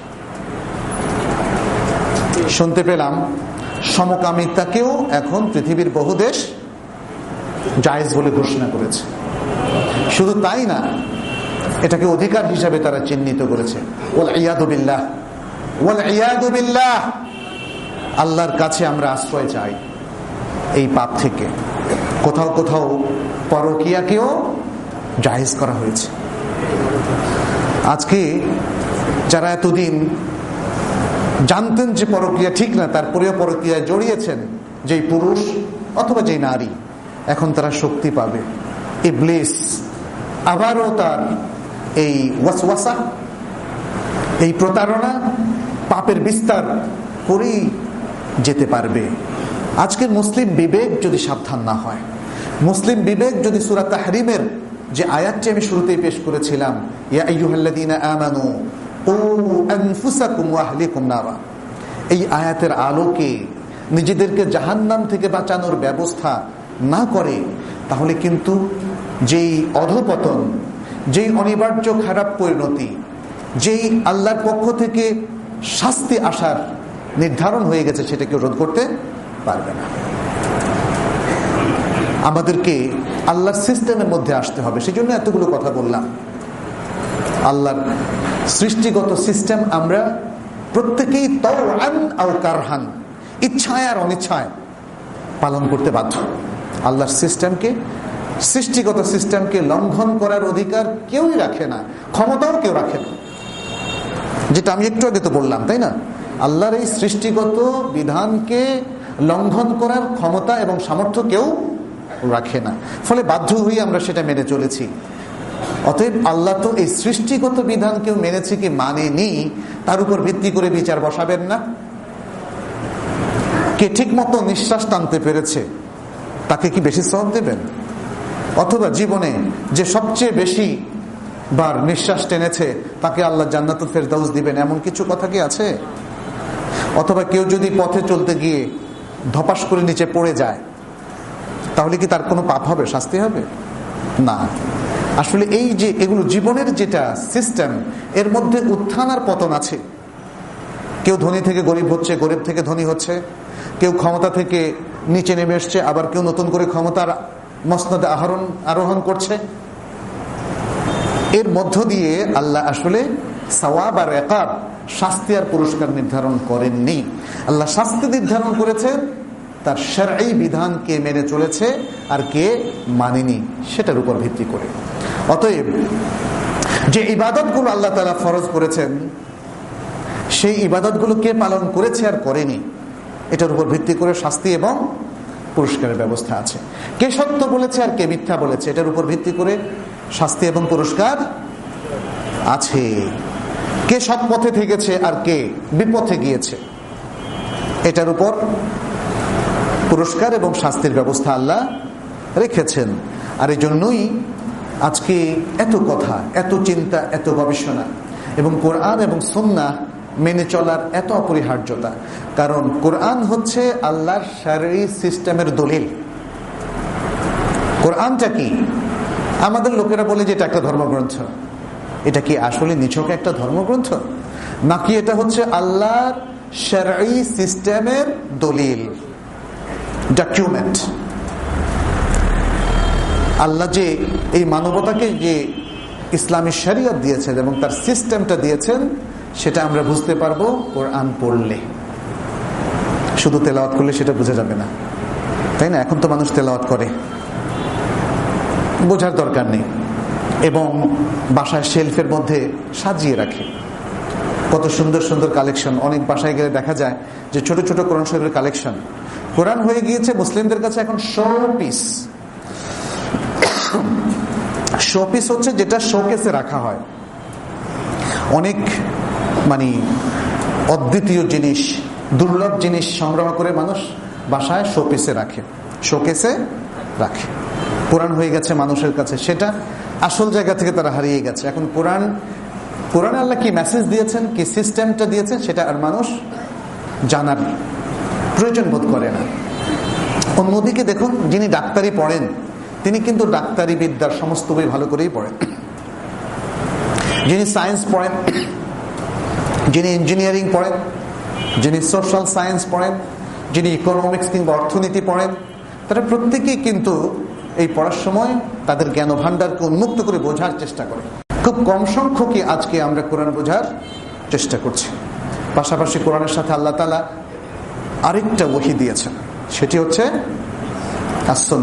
শুনতে পেলাম সমকামিতাকেও এখন পৃথিবীর বহু দেশ জায়েজ বলে ঘোষণা করেছে। শুধু তাই না, এটাকে অধিকার হিসাবে তারা চিহ্নিত করেছে। ওয়াল ইয়াদু বিল্লাহ, ওয়াল ইয়াদু বিল্লাহ। আল্লাহর কাছে আমরা আশ্রয় চাই এই পাপ থেকে। কোথাও কোথাও পরকীয়াকেও জায়েজ করা হয়েছে। আজকে যারা এতদিন জানতেন যে পরকীয়া ঠিক না, তারপরেও পরকীয়ায় জড়িয়েছেন, যেই পুরুষ অথবা যেই নারী, এখন তারা শক্তি পাবে। ইবলিস আবারও তার এই ওয়াসওয়াসা, এই প্রতারণা, পাপের বিস্তার করেই যেতে পারবে। আজকের মুসলিম বিবেক যদি সাবধান না হয়, মুসলিম বিবেক যদি সূরা তাহরিমের যে আয়াতটি আমি শুরুতেই পেশ করেছিলাম, ইয়া আইয়ুহাল্লাযীনা আমানু কু আনফুসাকুম ওয়া আহলিকুম নারা, এই আয়াতের আলোকে নিজেদেরকে জাহান্নাম থেকে বাঁচানোর ব্যবস্থা না করে, তাহলে কিন্তু যেই অধপতন, যেই অনিবার্য খারাপ পরিণতি, যেই আল্লাহর পক্ষ থেকে শাস্তি আসার নির্ধারণ হয়ে গেছে, সেটাকে রোধ করতে পারবে না। আমাদেরকে আল্লাহর সিস্টেমের মধ্যে আসতে হবে। সেই জন্য এতগুলো কথা বললাম। আল্লাহর সৃষ্টিগত সিস্টেম আমরা প্রত্যেকেই তাওআন আও কারহান, ইচ্ছায় আর অনিচ্ছায় পালন করতে বাধ্য। আল্লাহর সিস্টেমকে, সৃষ্টিগত সিস্টেমকে লঙ্ঘন করার অধিকার কেউই রাখে না, ক্ষমতাও কেউ রাখে না। যেটা আমি একটু আগে তো বললাম, তাই না? আল্লাহর এই সৃষ্টিগত বিধানকে লঙ্ঘন করার ক্ষমতা এবং সামর্থ্য কেউ রাখে না, ফলে বাধ্য হয়ে আমরা সেটা মেনে চলেছি। অতএব আল্লাহ তো এই সৃষ্টিগত বিধান কেউ মেনেছে কি মানেনি, তার উপর ভিত্তি করে বিচার বসাবেন না। কে ঠিক মতো নিঃশ্বাস টানতে পেরেছে তাকে কি বেশি সওয়াব দেবেন? অথবা জীবনে যে সবচেয়ে বেশি বার নিঃশ্বাস টেনেছে তাকে আল্লাহ জান্নাতুল ফেরদাউস দিবেন, এমন কিছু কথা কি আছে? অথবা কেউ যদি পথে চলতে গিয়ে ধপাস করে নিচে পড়ে যায়, তাহলে কি তার কোনো পাপ হবে, শাস্তি হবে? না। আসলে এই যে এগুলো জীবনের যেটা সিস্টেম, এর মধ্যে উত্থান আর পতন আছে। কেউ ধনী থেকে গরিব হচ্ছে, গরিব থেকে ধনী হচ্ছে, কেউ ক্ষমতা থেকে নিচে নেমে এসছে, আবার কেউ নতুন করে ক্ষমতার মসনদে আহরণ আরোহণ করছে। এর মধ্য দিয়ে আল্লাহ আসলে সওয়াব আর ইকাব, শাস্তি আর পুরস্কার নির্ধারণ করেননি। আল্লাহ শাস্তি নির্ধারণ করেছেন তার শরঈ বিধানকে মেনে চলেছে আর কে মানেনি সেটার উপর ভিত্তি করে। অতএব যে ইবাদতগুলো আল্লাহ তাআলা ফরজ করেছেন, সেই ইবাদতগুলো কে পালন করেছে আর করেনি, এটার উপর ভিত্তি করে শাস্তি এবং পুরস্কারের ব্যবস্থা আছে। কে সত্য বলেছে আর কে মিথ্যা বলেছে, এটার উপর ভিত্তি করে শাস্তি এবং পুরস্কার আছে। কে সৎ পথে থেকেছে আর কে বিপথে গিয়েছে, এটার উপর পুরস্কার এবং শাস্তির ব্যবস্থা আল্লাহ রেখেছেন। আর এই জন্যই আজকে এত কথা, এত চিন্তা, এত গবেষণা এবং কোরআন এবং সুন্নাহ মেনে চলার এত অপরিহার্যতা। কারণ কোরআন হচ্ছে আল্লাহর শরঈ সিস্টেমের দলিল। কোরআনটা কি? আমাদের লোকেরা বলে যে এটা একটা ধর্মগ্রন্থ। এটা কি আসলে নিছক একটা ধর্মগ্রন্থ, নাকি এটা হচ্ছে আল্লাহর শরঈ সিস্টেমের দলিল, ডকুমেন্ট? আল্লাহ যে এই মানবতাকে যে ইসলামী শরিয়ত দিয়েছেন এবং তার সিস্টেমটা দিয়েছেন, সেটা আমরা বুঝতে পারবো কোরআন পড়লে। শুধু তেলাওয়াত করলে সেটা বোঝা যাবে না, তাই না? এখন তো মানুষ তেলাওয়াত করে, বোঝার দরকার নেই, এবং বাসায় শেলফের মধ্যে সাজিয়ে রাখে। কত সুন্দর সুন্দর কালেকশন। অনেক বাসায় গেলে দেখা যায় যে ছোট ছোট কোরআন শরীফের কালেকশন। কোরআন হয়ে গিয়েছে মুসলিমদের কাছে এখন শো পিস। শো পিস হচ্ছে যেটা শোকেসে রাখা হয়। অনেক মানে অদ্বিতীয় জিনিস, দুর্লভ জিনিস সংগ্রহ করে মানুষ বাসায় শোপিসে রাখে, শোকেসে রাখে। কোরআন হয়ে গেছে মানুষের কাছে সেটা আসল জায়গা থেকে তারা হারিয়ে গেছে। এখন কোরআন কোরআন আল্লাহ কি মেসেজ দিয়েছেন, কি সিস্টেমটা দিয়েছেন, সেটা আর মানুষ জানার প্রয়োজন বোধ করে না। অন্যদিকে দেখুন, যিনি ডাক্তারি পড়েন তিনি কিন্তু ডাক্তারি বিদ্যার সমস্ত বই ভালো করেই পড়েন। যিনি সায়েন্স পড়েন, যিনি ইঞ্জিনিয়ারিং পড়েন, যিনি সোশ্যাল সায়েন্স পড়েন, যিনি ইকোনমিক্স কিংবা অর্থনীতি পড়েন, তারা প্রত্যেকেই কিন্তু এই পড়ার সময় তাদের জ্ঞান ভান্ডারকে উন্মুক্ত করে বোঝার চেষ্টা করে। খুব কম সংখ্যকই আজকে আমরা কোরআন বোঝার চেষ্টা করছি। পাশাপাশি কোরআনের সাথে আল্লাহ তাআলা আরেকটা ওহী দিয়েছেন, সেটি হচ্ছে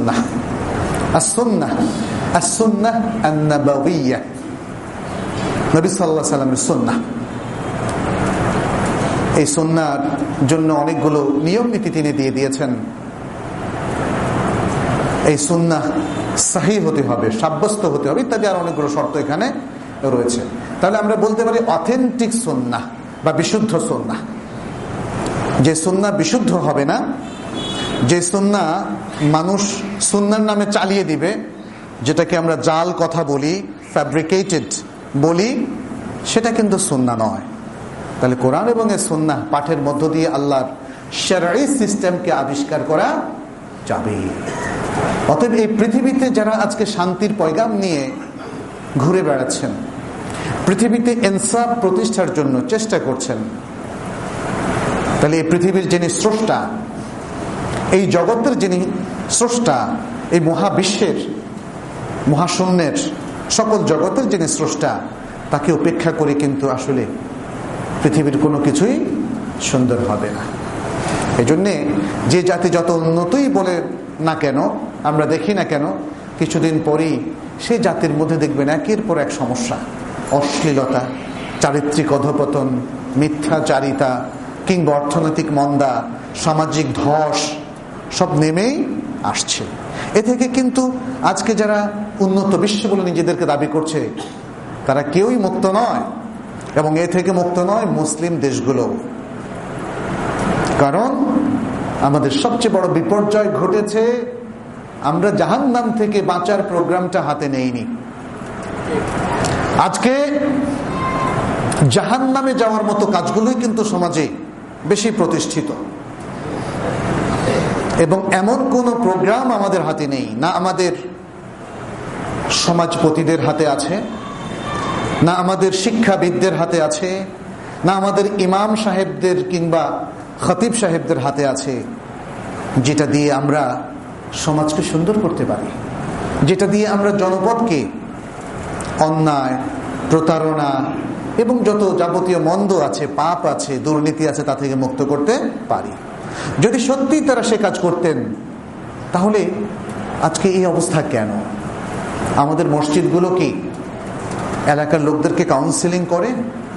আস-সুন্নাহ। আস-সুন্নাহ আস-সুন্নাহ আন-নাবাবিয়্যাহ, নবী সাল্লাল্লাহু আলাইহি সাল্লামের সুন্নাহ। এই সুন্নাহর জন্য অনেকগুলো নিয়ম নীতি তিনি দিয়ে দিয়েছেন। এই সুন্নাহ সহিহ হতে হবে, সাব্যস্ত হতে হবে, ইত্যাদি আর অনেকগুলো শর্ত এখানে রয়েছে। তাহলে আমরা বলতে পারি অথেন্টিক সুন্নাহ বা বিশুদ্ধ সুন্নাহ। যে সুন্নাহ বিশুদ্ধ হবে না, যে সুন্নাহ মানুষ সুন্নাহর নামে চালিয়ে দিবে, যেটাকে আমরা জাল কথা বলি, ফ্যাব্রিকেটেড বলি, সেটা কিন্তু সুন্নাহ নয়। তাহলে কোরআন এবং এই সুন্নাহ পাঠের মধ্য দিয়ে আল্লাহর শরঈ সিস্টেমকে আবিষ্কার করা যাবে। অতএব এই পৃথিবীতে যারা আজকে শান্তির পয়গাম নিয়ে ঘুরে বেড়াচ্ছেন, পৃথিবীতে ইনসাফ প্রতিষ্ঠার জন্য চেষ্টা করছেন, তাহলে এই পৃথিবীর যিনি স্রষ্টা, এই জগতের যিনি স্রষ্টা, এই মহাবিশ্বের, মহাশূন্যের, সকল জগতের যিনি স্রষ্টা, তাকে উপেক্ষা করে কিন্তু আসলে পৃথিবীর কোনো কিছুই সুন্দর হবে না। এই জন্যে যে জাতি যত উন্নতই বলে না কেন, আমরা দেখি না কেন, কিছুদিন পরেই সেই জাতির মধ্যে দেখবেন একের পর এক সমস্যা, অশ্লীলতা, চারিত্রিক অধপতন, মিথ্যাচারিতা, কিংবা অর্থনৈতিক মন্দা, সামাজিক ধস সব নেমেই আসছে। এ থেকে কিন্তু আজকে যারা উন্নত বিশ্ব বলে নিজেদেরকে দাবি করছে, তারা কেউই মুক্ত নয়, এবং এ থেকে মুক্ত নয় মুসলিম দেশগুলো। কারণ আমাদের সবচেয়ে বড় বিপর্যয় ঘটেছে, আমরা জাহান্নাম থেকে বাঁচার প্রোগ্রামটা হাতে নেইনি। আজকে জাহান্নামে যাওয়ার মতো কাজগুলোই কিন্তু সমাজে বেশি প্রতিষ্ঠিত, এবং এমন কোন প্রোগ্রাম আমাদের হাতে নেই, না আমাদের সমাজপতিদের হাতে আছে, না আমাদের শিক্ষাবিদদের হাতে আছে, না আমাদের ইমাম সাহেবদের কিংবা খতিব সাহেবদের হাতে আছে, যেটা দিয়ে আমরা সমাজকে সুন্দর করতে পারি, যেটা দিয়ে আমরা জনপদকে অন্যায়, প্রতারণা এবং যত যাবতীয় মন্দ আছে, পাপ আছে, দুর্নীতি আছে, তা থেকে মুক্ত করতে পারি। যদি সত্যি তারা সে কাজ করতেন, তাহলে আজকে এই অবস্থা কেন? আমাদের মসজিদগুলো কি এলাকার লোকদেরকে কাউন্সেলিং করে?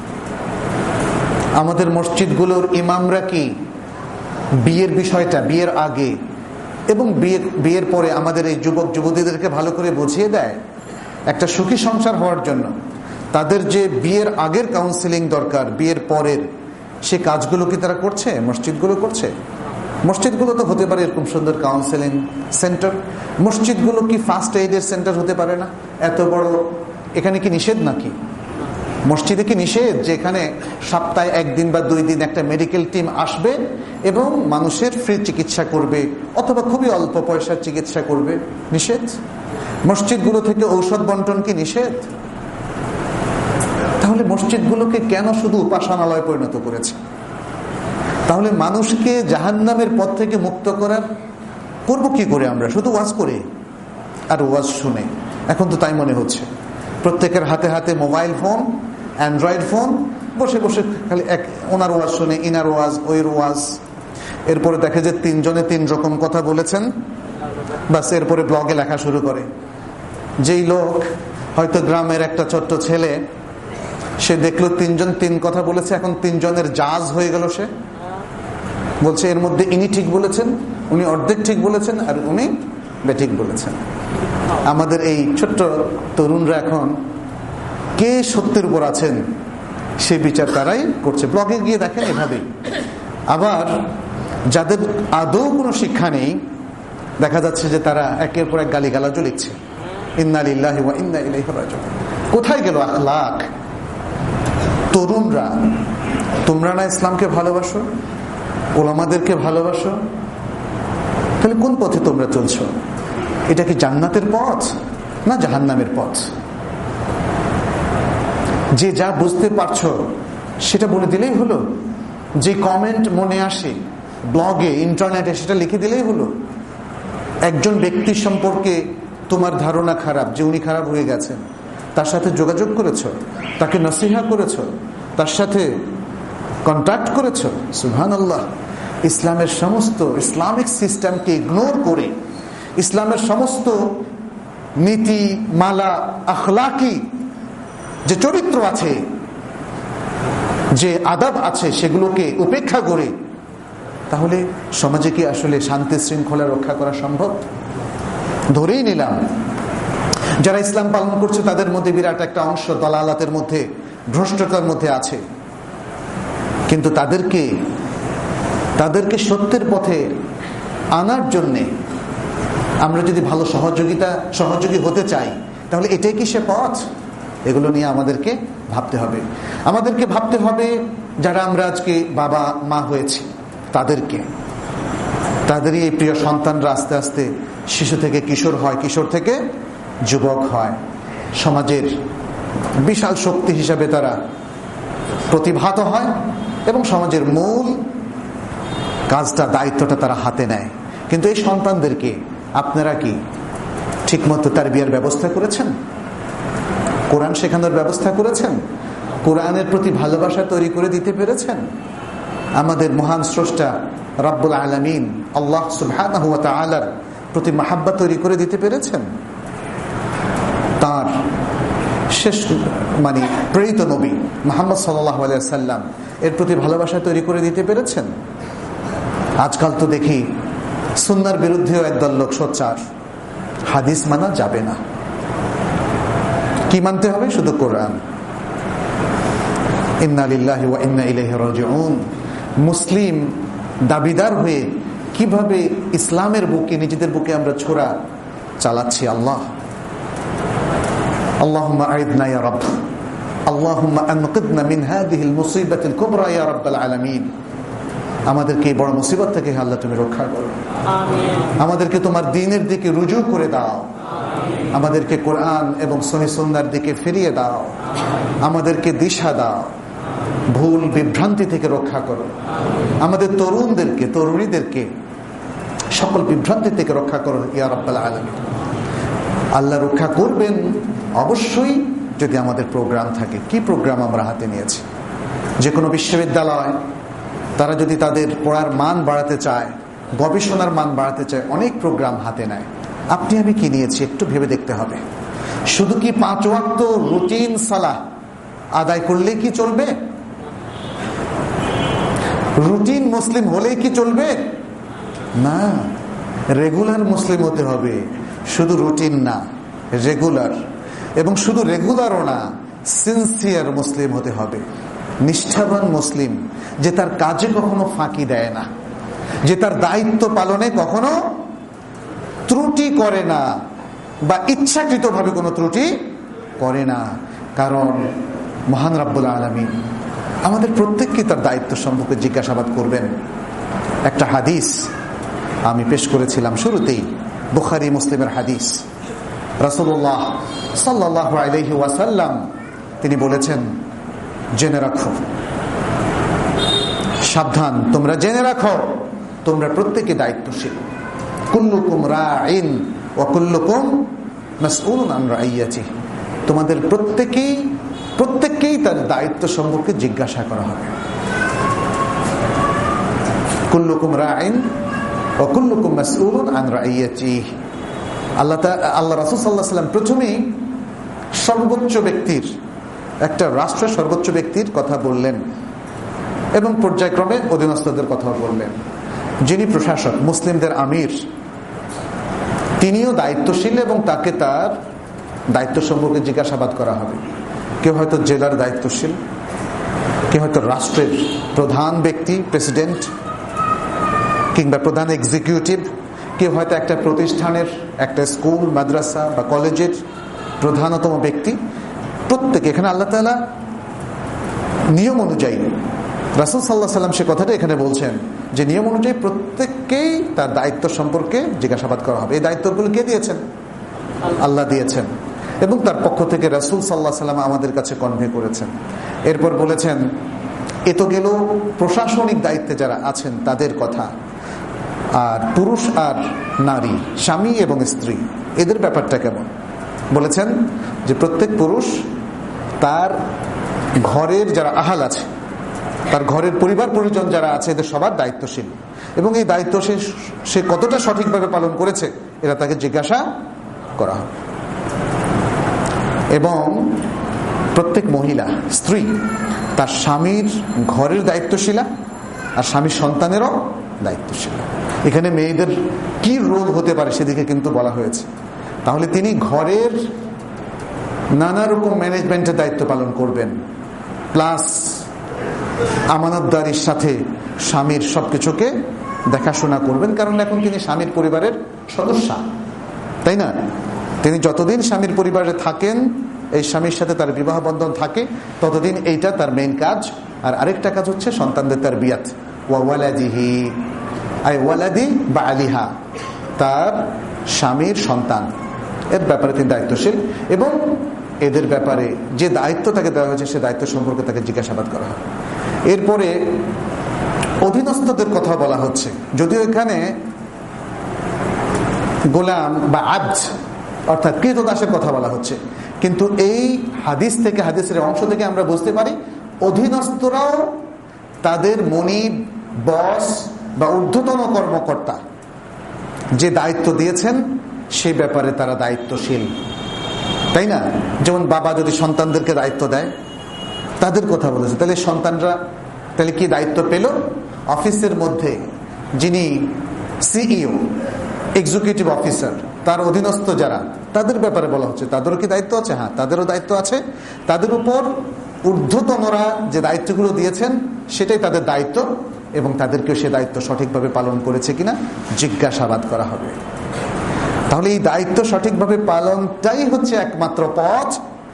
আমাদের মসজিদগুলোর ইমামরা কি বিয়ের বিষয়টা, বিয়ের আগে এবং বিয়ে বিয়ের পরে আমাদের এই যুবক যুবতীদেরকে ভালো করে বুঝিয়ে দেয়? একটা সুখী সংসার হওয়ার জন্য তাদের যে বিয়ের আগের কাউন্সেলিং দরকার, বিয়ের পরের, সে কাজগুলো কি তারা করছে? মসজিদগুলো করছে? মসজিদগুলো তো হতে পারে এরকম সুন্দর কাউন্সেলিং সেন্টার। মসজিদগুলো কি ফার্স্ট এইডের সেন্টার হতে পারে না? এত বড়, এখানে কি নিষেধ নাকি? মসজিদে কি নিষেধ যে এখানে সপ্তাহে একদিন বা দুই দিন একটা মেডিকেল টিম আসবে এবং মানুষের ফ্রি চিকিৎসা করবে, অথবা খুবই অল্প পয়সার চিকিৎসা করবে? নিষেধ। মসজিদগুলো থেকে ঔষধ বন্টন কি নিষেধ? তাহলে মসজিদগুলোকে কেন শুধু উপাসনালয় পরিণত করেছে? তাহলে মানুষকে জাহান্নামের পথ থেকে মুক্ত করার করব কি করে আমরা? শুধু ওয়াজ করে আর ওয়াজ শুনে। এখন তো তাই মনে হচ্ছে, প্রত্যেকের হাতে হাতে মোবাইল ফোন, অ্যান্ড্রয়েড ফোন, বসে বসে খালি এক ওনার ওয়াজ শুনে, ইনার ওয়াজ, ওইর ওয়াজ। এরপরে দেখে যে তিনজনে তিন রকম কথা বলেছেন, বাস এরপরে ব্লগে লেখা শুরু করে। যেই লোক হয়তো গ্রামের একটা ছোট্ট ছেলে, সে দেখলো তিনজন তিন কথা বলেছে, এখন তিনজনের জাজ হয়ে গেল। সে বলছে এর মধ্যে ইনি ঠিক বলেছেন, উনি অর্ধেক ঠিক বলেছেন, আর উনি বেঠিক বলেছেন। আমাদের এই ছোট্ট তরুণরা এখন কে সত্যের উপর আছেন সে বিচার তারাই করছে, ব্লগে গিয়ে দেখেন এভাবেই। আবার যাদের আদৌ কোনো শিক্ষা নেই, দেখা যাচ্ছে যে তারা একের পর এক গালিগালাজও লিখছে, ইন্না লিল্লাহি ওয়া ইন্না ইলাইহি রাজিউন। কোথায় গেল আখলাক? তরুণরা, তোমরা না ইসলামকে ভালোবাসো, ওলামাদেরকে ভালোবাসো, তাহলে কোন পথে তোমরা চলছো? এটা কি জান্নাতের পথ না জাহান্নামের পথ? যে যা বুঝতে পারছো সেটা বলে দিলেই হলো, যে কমেন্ট মনে আসে ব্লগে, ইন্টারনেটে, সেটা লিখে দিলেই হলো। একজন ব্যক্তি সম্পর্কে তোমার ধারণা খারাপ, যে উনি খারাপ হয়ে গেছেন, তার সাথে যোগাযোগ করেছ, তাকে নসিহা করেছ, তার সাথে কন্ট্যাক্ট করেছ। সুবহানাল্লাহ। ইসলামের সমস্ত ইসলামিক সিস্টেমকে ইগনোর করে, ইসলামের সমস্ত নীতি মালা, আখলাকি যে চরিত্র আছে, যে আদব আছে, সেগুলোকে উপেক্ষা করে, তাহলে সমাজে কি আসলে শান্তি শৃঙ্খলা রক্ষা করা সম্ভব? ধরেই নিলাম যারা ইসলাম পালন করছে তাদের মধ্যে বিরাট একটা অংশ দালালাতের মধ্যে, ভ্রষ্টতার মধ্যে আছে, কিন্তু তাদেরকে তাদেরকে সত্যের পথে আনার জন্যে আমরা যদি ভালো সহযোগিতা সহযোগী হতে চাই, তাহলে এটাই কি সে পথ? এগুলো নিয়ে আমাদেরকে ভাবতে হবে। আমাদেরকে ভাবতে হবে যারা আমরা আজকে বাবা মা হয়েছি তাদেরকে, তাদেরই এই প্রিয় সন্তানরা আস্তে আস্তে শিশু থেকে কিশোর হয়, কিশোর থেকে যুবক হয়, সমাজের বিশাল শক্তি হিসাবে তারা প্রতিভাত হয় এবং সমাজের মূল কাজটা, দায়িত্বটা তারা হাতে নেয়। কিন্তু এই সন্তানদেরকে আপনারা কি ঠিকমতো তারবিয়ার ব্যবস্থা করেছেন? কোরআন শেখানোর ব্যবস্থা করেছেন? কোরআনের প্রতি ভালোবাসা তৈরি করে দিতে পেরেছেন? আমাদের মহান স্রষ্টা রব্বুল আলামিন আল্লাহ সুবহানাহু ওয়া তাআলার প্রতি মাহাব্বত তৈরি করে দিতে পেরেছেন? তার শেষ মানে প্রেরিত নবী মুহাম্মদ সাল্লাল্লাহু আলাইহি ওয়াসাল্লাম এর প্রতি ভালোবাসা তৈরি করে দিতে পেরেছেন? আজকাল তো দেখি সুন্নাহর বিরুদ্ধেও একদল লোক সোচ্চার, হাদিস মানা যাবে না, কি মানতে হবে? শুধু কোরআন। ইন্না লিল্লাহি ওয়া ইন্না ইলাইহি রাজিউন। মুসলিম দাবিদার হয়ে কিভাবে ইসলামের বুকে, নিজেদের বুকে আমরা ছোড়া চালাচ্ছি। আল্লাহ আল্লাহুম্মা আইদনা ইয়া রাbb, আল্লাহুম্মা আনকিদনা মিন হাদিহিল মুসিবাতিল কুবরা ইয়া রাব্বাল আলামিন। আমাদেরকে এই বড় মুসিবত থেকে আল্লাহ তুমি রক্ষা করো, আমাদেরকে তোমার দ্বীনের দিকে রুজু করে দাও, আমাদেরকে কোরআন এবং সহিহ সুন্নাহর দিকে ফিরিয়ে দাও, আমাদেরকে দিশা দাও, ভুল বিভ্রান্তি থেকে রক্ষা করো, আমাদের তরুণদেরকে, তরুণীদেরকে সকল বিভ্রান্তি থেকে রক্ষা করো ইয়া রাব্বাল আলামিন। আল্লাহ রক্ষা করবেন অবশ্যই যদি আমাদের প্রোগ্রাম থাকে। কি প্রোগ্রাম আমরা হাতে নিয়েছি? যে কোনো বিশ্ববিদ্যালয় তারা যদি তাদের পড়ার মান বাড়াতে চায়, গবেষণার মান বাড়াতে চায়, অনেক প্রোগ্রাম হাতে নেয়। আপনি আমি কি নিয়েছি একটু ভেবে দেখতে হবে। শুধু কি পাঁচ ওয়াক্ত রুটিন সালাহ আদায় করলেই কি চলবে? রুটিন মুসলিম হলেই কি চলবে? না, রেগুলার মুসলিম হতে হবে। শুধু রুটিন না, রেগুলার। এবং শুধু রেগুলারও না, সিনসিয়ার মুসলিম হতে হবে, নিষ্ঠাবান মুসলিম, যে তার কাজে কখনো ফাঁকি দেয় না, যে তার দায়িত্ব পালনে কখনো ত্রুটি করে না বা ইচ্ছাকৃতভাবে কোনো ত্রুটি করে না। কারণ মহান রব্বুল আলামিন আমাদের প্রত্যেককে তার দায়িত্ব সম্পর্কে জিজ্ঞাসাবাদ করবেন। একটা হাদিস আমি পেশ করেছিলাম শুরুতেই, বুখারী মুসলিমের হাদিস। রাসূলুল্লাহ সাল্লাল্লাহু আলাইহি ওয়াসাল্লাম তিনি বলেছেন, জেনে রাখো, সাবধান, তোমরা জেনে রাখো, তোমরা প্রত্যেকে দায়িত্বশীল। কুল্লুকুম রাঈন ওয়া কুল্লুকুম মাসউলুন আন রাইয়াতিহি। তোমাদের প্রত্যেকেই প্রত্যেককেই তার দায়িত্ব সম্পর্কে জিজ্ঞাসা করা হবে। কুল্লুকুম রাঈন ওয়া কুল্লুকুম মাসউলুন আন রাইয়াতিহি। আল্লাহ আল্লাহ রাসূল সাল্লাল্লাহু আলাইহি ওয়াসাল্লাম প্রথমেই সর্বোচ্চ ব্যক্তির, একটা রাষ্ট্রের সর্বোচ্চ ব্যক্তির কথা বললেন এবং পর্যায়ক্রমে অধীনস্থদের কথা বললেন। যিনি প্রশাসক, মুসলিমদের আমির, তিনিও দায়িত্বশীল এবং তাকে তার দায়িত্ব সম্পর্কে জিজ্ঞাসাবাদ করা হবে। কেউ হয়তো জেলার দায়িত্বশীল, কেউ হয়তো রাষ্ট্রের প্রধান ব্যক্তি, প্রেসিডেন্ট কিংবা প্রধান এক্সিকিউটিভ, কেউ হয়তো একটা প্রতিষ্ঠানের, একটা স্কুল, মাদ্রাসা বা কলেজের প্রধানতম ব্যক্তি। প্রত্যেকে এখানে আল্লাহ তাআলা নিয়ম অনুযায়ী, রাসূল সাল্লাল্লাহু আলাইহি ওয়াসাল্লাম সে কথাটা এখানে বলছেন যে নিয়ম অনুযায়ী প্রত্যেককেই তার দায়িত্ব সম্পর্কে জিজ্ঞাসাবাদ করা হবে। এই দায়িত্বগুলো কে দিয়েছেন? আল্লাহ দিয়েছেন এবং তার পক্ষ থেকে রাসূল সাল্লাল্লাহু আলাইহি ওয়াসাল্লাম আমাদের কাছে কনভে করেছেন। এরপর বলেছেন, এ তো গেল প্রশাসনিক দায়িত্বে যারা আছেন তাদের কথা। আর পুরুষ আর নারী, স্বামী এবং স্ত্রী, এদের ব্যাপারটা কেমন? বলেছেন যে প্রত্যেক পুরুষ তার ঘরের যারা আহাল আছে, তার ঘরের পরিবার পরিজন যারা আছে, এদের সবার দায়িত্বশীল এবং এই দায়িত্ব সে সে কতটা সঠিকভাবে পালন করেছে এরা তাকে জিজ্ঞাসা করা হবে। এবং প্রত্যেক মহিলা স্ত্রী তার স্বামীর ঘরের দায়িত্বশীলা আর স্বামীর সন্তানেরও দায়িত্বশীলা। এখানে মেয়েদের কি রোল হতে পারে সেদিকে কিন্তু বলা হয়েছে। তাহলে তিনি ঘরের নানা রকম ম্যানেজমেন্টের দায়িত্ব পালন করবেন, প্লাস আমানতদারির সাথে স্বামীর সবকিছুকে দেখাশোনা করবেন, কারণ এখন তিনি স্বামীর পরিবারের সদস্য, তাই না? তিনি যতদিন স্বামীর পরিবারে থাকেন, এই স্বামীর সাথে তার বিবাহ বন্ধন থাকে, ততদিন এইটা তার মেইন কাজ। আর আরেকটা কাজ হচ্ছে সন্তানদের তার বিয়াত ওয়া ওয়ালাদিহি আই ওয়ালাদি বা আলিহা, তার স্বামীর সন্তান এর ব্যাপারে তিনি দায়িত্বশীল, এবং এদের ব্যাপারে যে দায়িত্ব তাকে দেওয়া হয়েছে সে দায়িত্ব সম্পর্কে তাকে জিজ্ঞাসাবাদ করা হয়। এরপরে অধীনস্থদের কথা বলা হচ্ছে, যদিও এখানে গোলাম বা আব্দ অর্থাৎ কৃতদাসের কথা বলা হচ্ছে, কিন্তু এই হাদিস থেকে, হাদিসের অংশ থেকে আমরা বুঝতে পারি অধীনস্থরাও তাদের মনিব, বস বা ঊর্ধ্বতন কর্মকর্তা যে দায়িত্ব দিয়েছেন সেই ব্যাপারে তারা দায়িত্বশীল, তাই না? যেমন বাবা যদি সন্তানদেরকে দায়িত্ব দেয়, তাদের কথা বলেছে, তাহলে সন্তানরা তাহলে কি দায়িত্ব পেল? অফিসের মধ্যে যিনি সিইও, এক্সিকিউটিভ অফিসার, তার অধীনস্থ যারা, তাদের ব্যাপারে বলা হচ্ছে তাদেরও কি দায়িত্ব আছে? হ্যাঁ, তাদেরও দায়িত্ব আছে। তাদের উপর ঊর্ধ্বতনরা যে দায়িত্বগুলো দিয়েছেন সেটাই তাদের দায়িত্ব, এবং তাদেরকেও সে দায়িত্ব সঠিকভাবে পালন করেছে কিনা জিজ্ঞাসাবাদ করা হবে। তাহলে এই দায়িত্ব সঠিকভাবে পালনটাই হচ্ছে একমাত্র পথ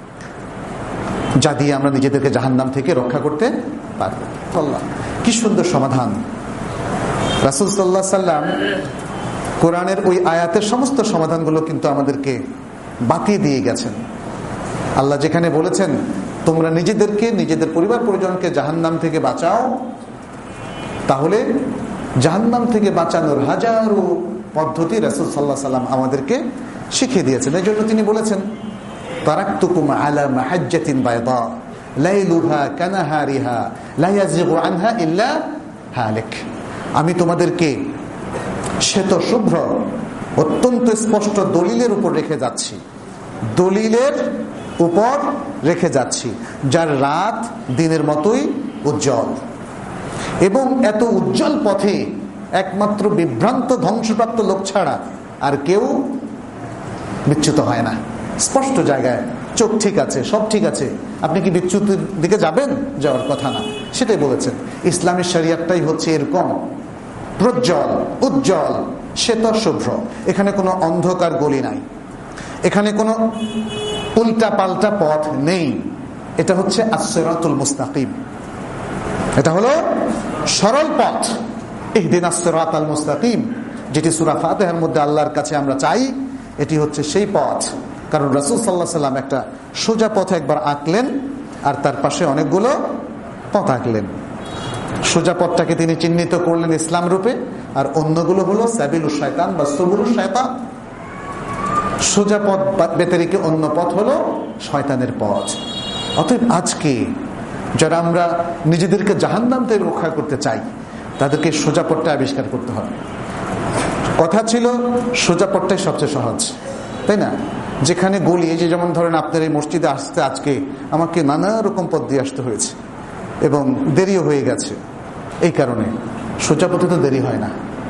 যা দিয়ে আমরা নিজেদেরকে জাহান্নাম থেকে রক্ষা করতে পারব। আল্লাহ, কি সুন্দর সমাধান! রাসূল সাল্লাল্লাহু আলাইহি সাল্লাম কোরআনের ওই আয়াতের সমস্ত সমাধানগুলো কিন্তু আমাদেরকে বাতিয়ে দিয়ে গেছেন। আল্লাহ যেখানে বলেছেন তোমরা নিজেদেরকে, নিজেদের পরিবার পরিজনকে জাহান্নাম থেকে বাঁচাও, তাহলে জাহান্নাম থেকে বাঁচানোর হাজারো পদ্ধতি রাসূল সাল্লাল্লাহু আলাইহি সাল্লাম আমাদেরকে শিখিয়ে দিয়েছেন। এই জন্য তিনি বলেছেন তারাকতুকুম আলা মাহাজ্জাতিন বায়দা লাইলুহা কানাহারিহা লা ইয়াযিগু আনহা ইল্লা হালিক। আমি তোমাদেরকে শ্বেত শুভ্র অত্যন্ত স্পষ্ট দলিলের উপর রেখে যাচ্ছি, দলিলের উপর রেখে যাচ্ছি যার রাত দিনের মতোই উজ্জ্বল, এবং এত উজ্জ্বল পথে একমাত্র বিভ্রান্ত ধ্বংসপ্রাপ্ত লোক ছাড়া আর কেউ বিচ্যুত হয় না। স্পষ্ট জায়গায় চোখ ঠিক আছে, সব ঠিক আছে, আপনি কি বিচ্যুতির দিকে যাবেন? যাওয়ার কথা না, সেটাই বলেছেন। ইসলামের শরিয়াতটাই হচ্ছে এরকম প্রজ্জ্বল, উজ্জ্বল, শ্বেত শুভ্র। এখানে কোনো অন্ধকার গলি নাই, এখানে কোনো উল্টা পাল্টা পথ নেই। এটা হচ্ছে আস-সিরাতুল মুস্তাকিম, এটা হলো সরল পথ। ইহদিনাস সিরাতাল মুস্তাকিম, যেটি সূরা ফাতিহার মধ্যে আল্লাহর কাছে আমরা চাই, এটি হচ্ছে সেই পথ। কারণ রাসূল সাল্লাল্লাহু আলাইহি সাল্লাম একটা সোজা পথ একবার আঁকলেন আর তার পাশে অনেকগুলো পথ আঁকলেন। সোজা পথটাকে তিনি চিহ্নিত করলেন ইসলাম রূপে, আর অন্যগুলো হলো সাবিলুশ শায়তান বা সুবুলুশ শায়তান। সোজা পথ ব্যতিরেকে অন্য পথ হলো শয়তানের পথ। অতএব আজকে যারা আমরা নিজেদেরকে জাহান্নাম থেকে রক্ষা করতে চাই, তাদেরকে সোজা পথটা আবিষ্কার করতে হবে। কথা ছিল সোজা পথটাই সবচেয়ে সহজ, তাই না? যেখানে গলি, এই যে যেমন ধরেন আপনার এই মসজিদে আসতে আজকে আমাকে নানা রকম পথ দিয়ে আসতে হয়েছে এবং দেরিও হয়ে গেছে। এই কারণে সোজা পথে তো দেরি হয় না।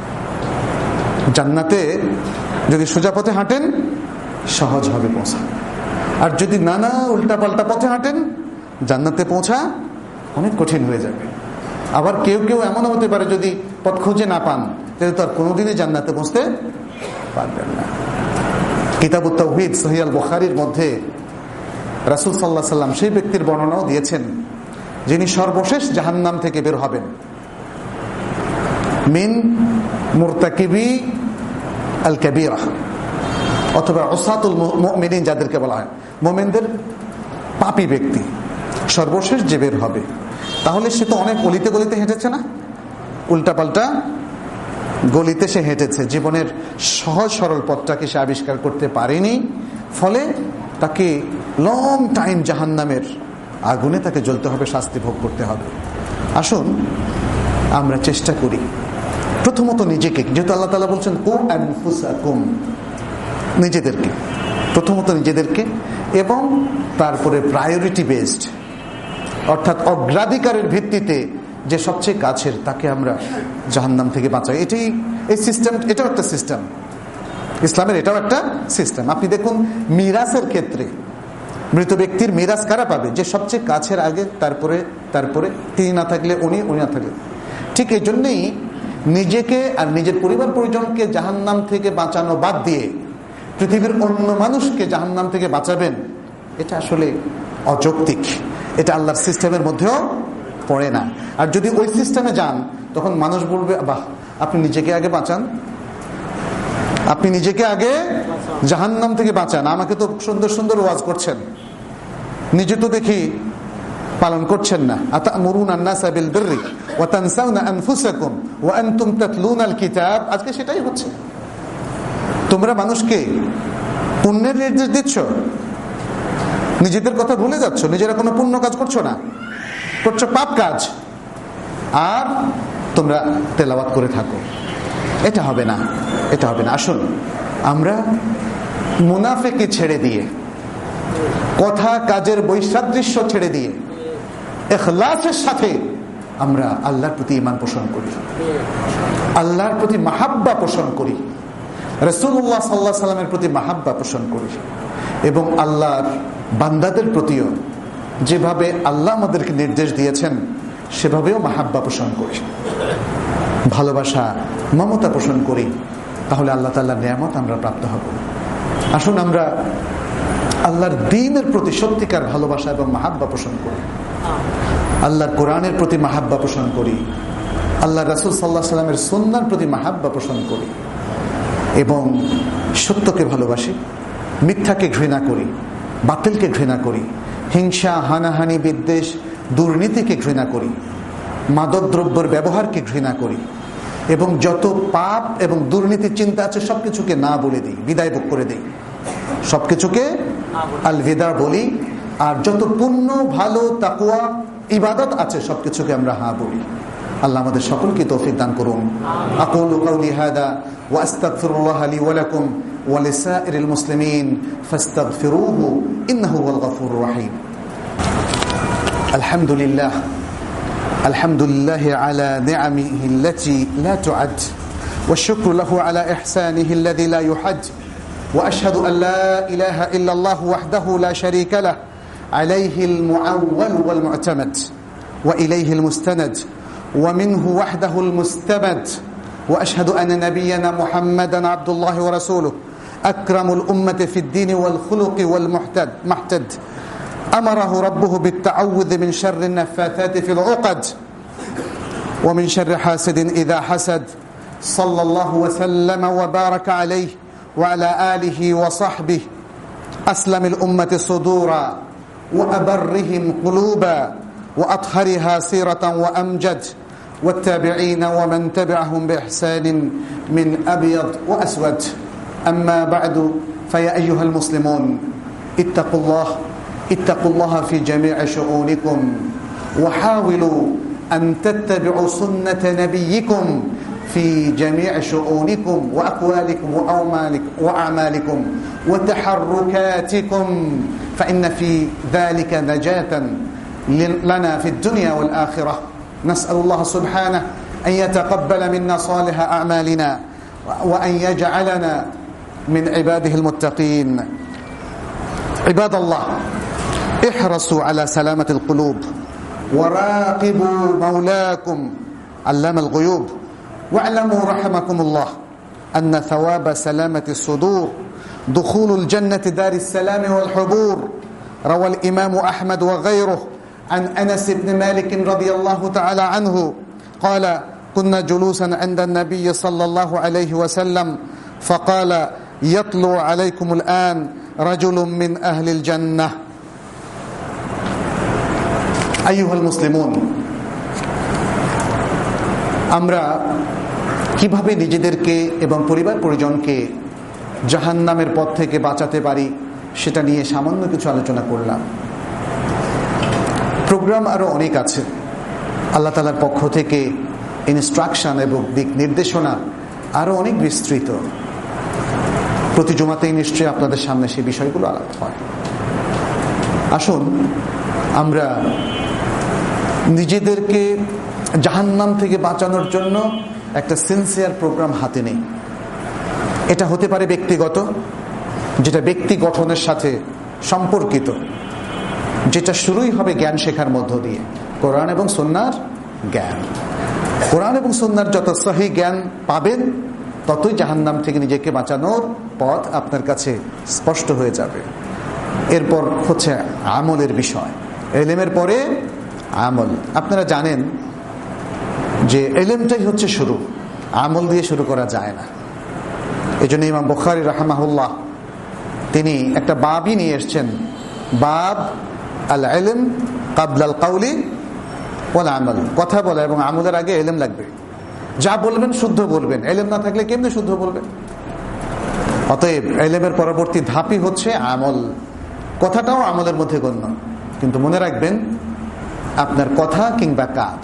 জান্নাতে যদি সোজা পথে হাঁটেন সহজ হবে পৌঁছা, আর যদি নানা উল্টা পাল্টা পথে হাঁটেন জান্নাতে পৌঁছা অনেক কঠিন হয়ে যাবে। আবার কেউ কেউ এমনও হতে পারে যদি পথ খুঁজে না পান তাহলে তো আর কোনোদিনই জান্নাতে পৌঁছতে পারবেন না। কিতাবুত তাওহীদ সহিহ আল বুখারীর মধ্যে রাসূল সাল্লাল্লাহু আলাইহি সাল্লাম সেই ব্যক্তির বর্ণনাও দিয়েছেন যিনি সর্বশেষ জাহান্নাম থেকে বের হবেন। মিন মুরতাকিবি আল কাবীরা, অথবা উসাতুল মুমিনিন যাদেরকে বলা হয়, মুমিনদের পাপী ব্যক্তি সর্বশেষ যে বের হবে। তাহলে সে তো অনেক গলিতে গলিতে হেঁটেছে না, উল্টাপাল্টা গলিতে সে হেঁটেছে, জীবনের সহজ সরল পথটাকে সে আবিষ্কার করতে পারেনি। ফলে তাকে লং টাইম জাহান্নামের আগুনে তাকে জ্বলতে হবে, শাস্তি ভোগ করতে হবে। আসুন আমরা চেষ্টা করি প্রথমত নিজেকে, যেহেতু আল্লাহ তাআলা বলছেন কু আনফুসাকুম, নিজেদেরকে প্রথমত নিজেদেরকে এবং তারপরে প্রায়োরিটি বেসড, অর্থাৎ অগ্রাধিকারের ভিত্তিতে যে সবচেয়ে কাছের তাকে আমরা জাহান্নাম থেকে বাঁচাই। এটাই এই সিস্টেম, এটাও একটা সিস্টেম, ইসলামের এটাও একটা সিস্টেম। আপনি দেখুন মিরাসের ক্ষেত্রে মৃত ব্যক্তির মিরাস কারা পাবে? যে সবচেয়ে কাছের আগে, তারপরে তারপরে তিনি না থাকলে উনি, উনি না থাকলে। ঠিক এই জন্যই নিজেকে আর নিজের পরিবার পরিজনকে জাহান্নাম থেকে বাঁচানো বাদ দিয়ে পৃথিবীর অন্য মানুষকে জাহান্নাম থেকে বাঁচাবেন, এটা আসলে অযৌক্তিক। এটা আল্লাহর সিস্টেমের মধ্যেও পড়ে না। আর যদি ওই সিস্টেমে যান তখন মানুষ বলবে, বাহ, আপনি নিজেকে আগে বাঁচান, আপনি নিজেকে আগে জাহান্নাম থেকে বাঁচান, আমাকে তো সুন্দর সুন্দর ওয়াজ করছেন, নিজে তো দেখি পালন করছেন না। আতা'মুরুনা আন-নাসা বিল বিররি ওয়া তানসাউনা আনফুসাকুম ওয়া আনতুম তাতলুনাল কিতাব। আজকে সেটাই হচ্ছে। তোমরা মানুষকে পুণ্যের নির্দেশ দিচ্ছ, নিজেদের কথা ভুলে যাচ্ছ, নিজেরা কোনো পুণ্য কাজ করছো না, করছো পাপ কাজ, আর তোমরা তেলাওয়াত করে থাকো। এটা হবে না, এটা হবে না। আসুন আমরা মুনাফিকি ছেড়ে দিয়ে, কথা কাজের বৈসাদৃশ্য ছেড়ে দিয়ে ইখলাসের সাথে আমরা আল্লাহর প্রতি ঈমান পোষণ করি, আল্লাহর প্রতি মাহাব্বা পোষণ করি, রাসূলুল্লাহ সাল্লাল্লাহু আলাইহি সাল্লামের প্রতি মাহাব্বা পোষণ করি, এবং আল্লাহর বান্দাদের প্রতিও যেভাবে আল্লাহ আমাদেরকে নির্দেশ দিয়েছেন সেভাবেও মাহাব্বা পোষণ করি, ভালোবাসা মমতা পোষণ করি। তাহলে আল্লাহ তাআলার নিয়ামত আমরা প্রাপ্ত হব। আসুন আমরা আল্লাহর দ্বীনের প্রতি সত্যিকার ভালোবাসা এবং মাহাব্বা পোষণ করি, আল্লাহর কোরআনের প্রতি মাহাব্বা পোষণ করি, আল্লাহ রাসূল সাল্লাল্লাহু আলাইহি সাল্লামের সুন্নাহর প্রতি মাহাব্বা পোষণ করি, এবং সত্যকে ভালোবাসি, মিথ্যাকে ঘৃণা করি, বাতিলকে ঘৃণা করি, হিংসা, হানাহানি, বিদ্বেষ, দুর্নীতিকে ঘৃণা করি, মাদকদ্রব্যের ব্যবহারকে ঘৃণা করি, এবং যত পাপ এবং দুর্নীতির চিন্তা আছে সবকিছুকে না বলে দিই, বিদায় ভোগ করে দিই, সবকিছুকে আলবিদা বলি। আর যত পুণ্য, ভালো, তাকওয়া, ইবাদত আছে সবকিছুকে আমরা হা বলি। আল্লাহ আমাদের সকলকে তৌফিক দান করুন। আকুলু কাওলি হাদা ওয়া আস্তাগফিরুল্লাহ লি ওয়া লাকুম ওয়া লিসাইরিল মুসলিমিন ফাস্তাগফিরুহু ইন্নাহু হুয়াল গফুরুর রহিম। আলহামদুলিল্লাহ আলহামদুলিল্লাহি আলা নিআমিহি আল্লাতী লা তুআদ ওয়া শুকরু লাহু আলা ইহসানিহি আল্লাযী লা ইউহাদ ওয়া আশহাদু আন লা ইলাহা ইল্লাল্লাহু ওয়াহদাহু লা শারীকা লাহু আলাইহিল মুআওয়াল ওয়াল মু'তামাদ ওয়া ইলাইহিল মুস্তানাদ ومنه وحده المستبد وأشهد أن نبينا محمدا عبد الله ورسوله أكرم الأمة في الدين والخلق والمحتد محتد أمره ربه بالتعوذ من شر النفاثات في العقد ومن شر حاسد إذا حسد صلى الله وسلم وبارك عليه وعلى آله وصحبه أسلم الأمة صدورا وأبرهم قلوبا وأطهرها سيرة وأمجد والتابعين ومن تبعهم بإحسان من أبيض وأسود. أما بعد فيا أيها المسلمون اتقوا الله اتقوا الله في جميع شؤونكم وحاولوا أن تتبعوا سنة نبيكم في جميع شؤونكم وأقوالكم وأعمالكم وتحركاتكم فإن في ذلك نجاة لنا في الدنيا والآخرة. نسأل الله سبحانه أن يتقبل منا صالح أعمالنا وأن يجعلنا من عباده المتقين. عباد الله احرصوا على سلامة القلوب وراقبوا مولاكم علام الغيوب واعلموا رحمكم الله أن ثواب سلامة الصدور دخول الجنة دار السلام والحبور. روى الإمام أحمد وغيره عن أنس بن مالك رضي الله تعالى عنه قال كنا جلوسا عند النبي صلى الله عليه وسلم فقال يطلع عليكم الآن رجل من أهل الجنة. أيها المسلمون আমরা কিভাবে নিজেদেরকে এবং পরিবার পরিজনকে জাহান্নামের পথ থেকে বাঁচাতে পারি সেটা নিয়ে সামান্য কিছু আলোচনা করলাম। প্রোগ্রাম আরো অনেক আছে, আল্লাহ তাআলার পক্ষ থেকে ইনস্ট্রাকশন এবং দিক নির্দেশনা আরো অনেক বিস্তৃত। প্রতি জুমাতেই নিশ্চয়ই আপনাদের সামনে সেই বিষয়গুলো আলাপ হয়। আসুন আমরা নিজেদেরকে জাহান্নাম থেকে বাঁচানোর জন্য একটা সিনসিয়ার প্রোগ্রাম হাতে নেই। এটা হতে পারে ব্যক্তিগত, যেটা ব্যক্তি গঠনের সাথে সম্পর্কিত, যেটা শুরুই হবে জ্ঞান শেখার মধ্য দিয়ে, কোরআন এবং সুন্নাহর জ্ঞান। কোরআন এবং সুন্নাহর যত সহি জ্ঞান পাবেন, ততই জাহান্নাম থেকে নিজেকে বাঁচানোর পথ আপনার কাছে স্পষ্ট হয়ে যাবে। এরপর হচ্ছে আমলের বিষয়, ইলমের পরে আমল। আপনারা জানেন যে ইলমটাই হচ্ছে শুরু, আমল দিয়ে শুরু করা যায় না। এই জন্য ইমাম বুখারী রাহমাহুল্লাহ তিনি একটা বাবই নিয়ে এসছেন, বাব আল ইলম ক্বাবলা আল কাওলি ওয়াল আমল। কথা বলা এবং আমলের আগে ইলম লাগবে। যা বলবেন শুদ্ধ বলবেন, ইলম না থাকলে কেমনে শুদ্ধ বলবেন? অতএব ইলমের পরবর্তী ধাপই হচ্ছে আমল। কথাটাও আমলের মধ্যে গণ্য, কিন্তু মনে রাখবেন আপনার কথা কিংবা কাজ,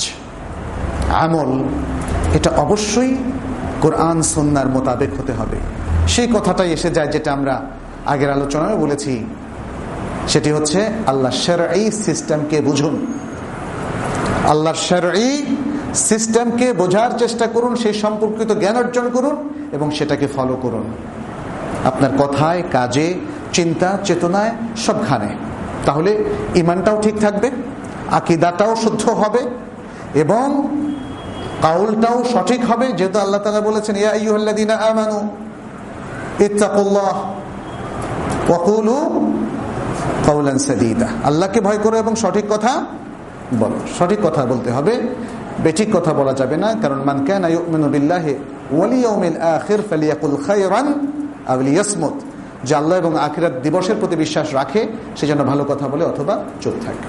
আমল এটা অবশ্যই কোরআন সুন্নাহর মোতাবেক হতে হবে। সেই কথাটাই এসে যায় যেটা আমরা আগের আলোচনায় বলেছি, সেটি হচ্ছে আল্লাহ শারঈ সিস্টেমকে বুঝুন, আল্লাহর শারঈ সিস্টেমকে বোঝার চেষ্টা করুন, সেই সম্পর্কিত জ্ঞান অর্জন করুন এবং সেটাকে ফলো করুন আপনার কথায়, কাজে, চিন্তা, চেতনায়, সবখানে। তাহলে ঈমানটাও ঠিক থাকবে, আকীদাটাও শুদ্ধ হবে এবং কাউলটাও সঠিক হবে। যেহেতু আল্লাহ তাআলা বলেছেন, ইয়া আইয়ুহাল্লাযীনা আমানু ইত্তাকুল্লাহ ওয়া কুলু কাওলান সাদীদা। আল্লাহকে ভয় করো এবং সঠিক কথা বলো। সঠিক কথা বলতে হবে, বেঠিক কথা বলা যাবে না। কারণ মান কানা ইউমিনু বিল্লাহি ওয়াল ইয়াউমিল আখির ফালিয়াকুল খায়রান আও লিয়াসমুত। যে আল্লাহ এবং আখিরাত দিবসের প্রতি বিশ্বাস রাখে সে যেন ভালো কথা বলে অথবা চুপ থাকে।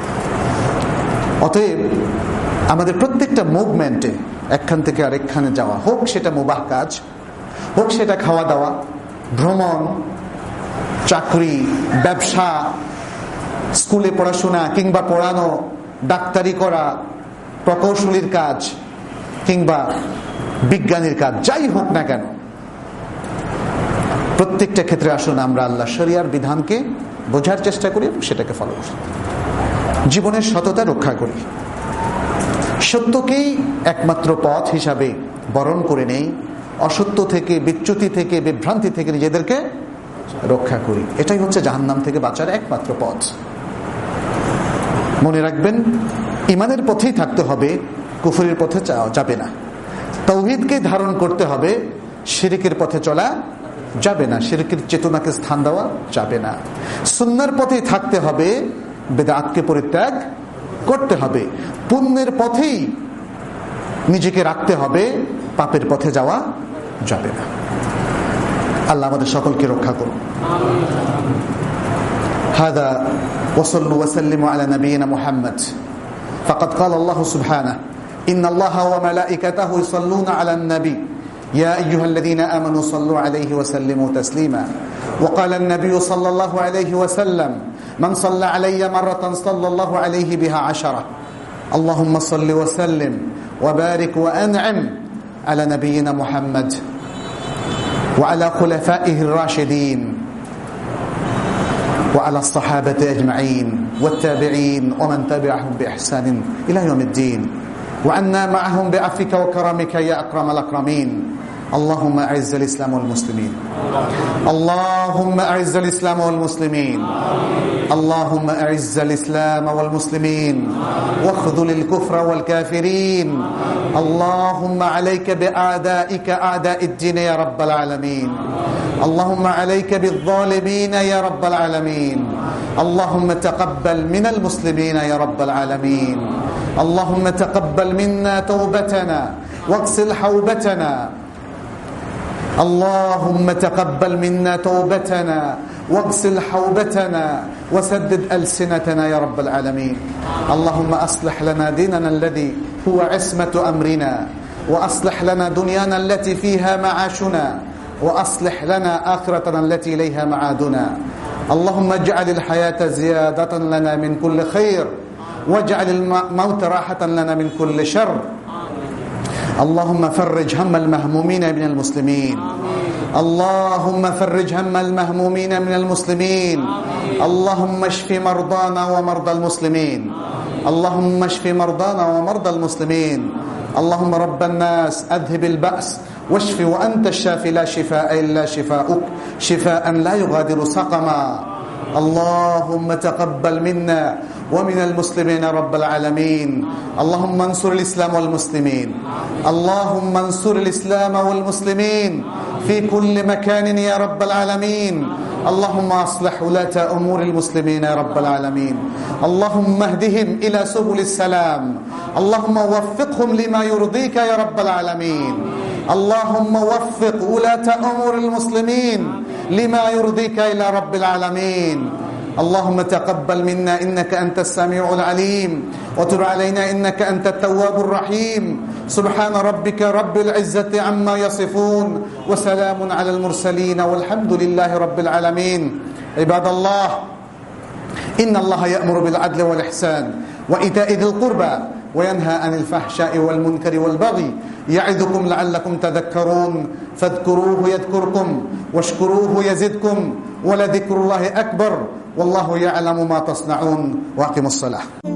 অতএব আমাদের প্রত্যেকটা মুভমেন্টে একখান থেকে আরেকখানে যাওয়া, হোক সেটা মুবাহ কাজ, হোক সেটা খাওয়া দাওয়া, ভ্রমণ, চাকরি, ব্যবসা, স্কুলে পড়াশোনা কিংবা পড়ানো, ডাক্তারি করা, প্রকৌশলীর কাজ কিংবা বিজ্ঞানীর কাজ, যাই হোক না কেন, প্রত্যেকটা ক্ষেত্রে আসুন আমরা আল্লাহ শরিয়ার বিধানকে বোঝার চেষ্টা করি এবং সেটাকে ফলো করি, জীবনের সততা রক্ষা করি, সত্যকেই একমাত্র পথ হিসাবে বরণ করে নেই, অসত্য থেকে, বিচ্যুতি থেকে, বিভ্রান্তি থেকে নিজেদেরকে রক্ষা করি। এটাই হচ্ছে জাহান্নাম থেকে বাঁচার একমাত্র পথ। মনে রাখবেন, ইমানের পথেই থাকতে হবে, কুফরের পথে যাবে না। তাওহীদকে ধারণ করতে হবে, শিরকের পথে চলা যাবে না, শিরকের চেতনাকে স্থান দেওয়া যাবে না। সুন্নাহর পথেই থাকতে হবে, বেদাতকে পরিত্যাগ করতে হবে। পুণ্যের পথেই নিজেকে রাখতে হবে, পাপের পথে যাওয়া যাবে না। আল্লাহ আমাদের সকলকে রক্ষা করুন। হাদা ওয়াসাল্লু ওয়াসাল্লিমু আলা নবিয়িনা মুহাম্মদ। ফাকাদ ক্বালা আল্লাহু সুবহানাহু ইন্নাল্লাহা ওয়া মালাইকাতাহু ইউসাল্লুনা আলান নবী يا أيها الذين آمنوا صلوا عليه وسلموا تسليما وقال النبي صلى الله عليه وسلم من صلى علي مرة صلى الله عليه بها عشرة اللهم صل وسلم وبارك وأنعم على نبينا محمد وعلى خلفائه الراشدين وعلى الصحابة أجمعين والتابعين ومن تبعهم بإحسان إلى يوم الدين وعنا معهم بعفوك وكرمك يا أكرم الأكرمين اللهم أعز الإسلام والمسلمين اللهم أعز الإسلام والمسلمين اللهم أعز الإسلام والمسلمين واخذل الكفر والكافرين اللهم عليك بأعدائك أعداء الدين يا رب العالمين اللهم عليك بالظالمين يا رب العالمين اللهم تقبل من المسلمين يا رب العالمين اللهم تقبل منا توبتنا واغسل حوبتنا اللهم تقبل منا توبتنا واغسل حوبتنا وسدد ألسنتنا يا رب العالمين اللهم أصلح لنا ديننا الذي هو عصمة أمرنا وأصلح لنا دنيانا التي فيها معاشنا وأصلح لنا آخرتنا التي إليها معادنا اللهم اجعل الحياة زيادة لنا من كل خير واجعل الموت راحة لنا من كل شر اللهم فرج هم المهمومين من المسلمين اللهم فرج هم المهمومين من المسلمين. اللهم اشف مرضانا ومرضى المسلمين. اللهم اشف مرضانا ومرضى المسلمين. اللهم رب الناس أذهب البأس واشف وأنت الشافي لا شفاء إلا شفاؤك شفاء لا يغادر سقما. اللهم تقبل منا ومن المسلمين رب العالمين. اللهم انصر الإسلام والمسلمين. اللهم انصر الإسلام والمسلمين في كل مكان يا رب العالمين. اللهم أصلح ولاة أمور المسلمين يا رب العالمين. اللهم اهدهم إلى سبل السلام. اللهم وفقهم لما يرضيك يا رب العالمين. اللهم وفق ولاة أمور المسلمين لما يرضيك إلى رب العالمين. اللهم تقبل منا إنك أنت السميع العليم وتب علينا إنك أنت التواب الرحيم. سبحان ربك رب العزة عما يصفون وسلام على المرسلين والحمد لله رب العالمين. عباد الله، إن الله يأمر بالعدل والإحسان وإيتاء ذي القربى وينهى عن الفحشاء والمنكر والبغي يعظكم لعلكم تذكرون. فاذكروه يذكركم واشكروه يزدكم ولذكر الله أكبر والله يعلم ما تصنعون. وأقيموا الصلاة.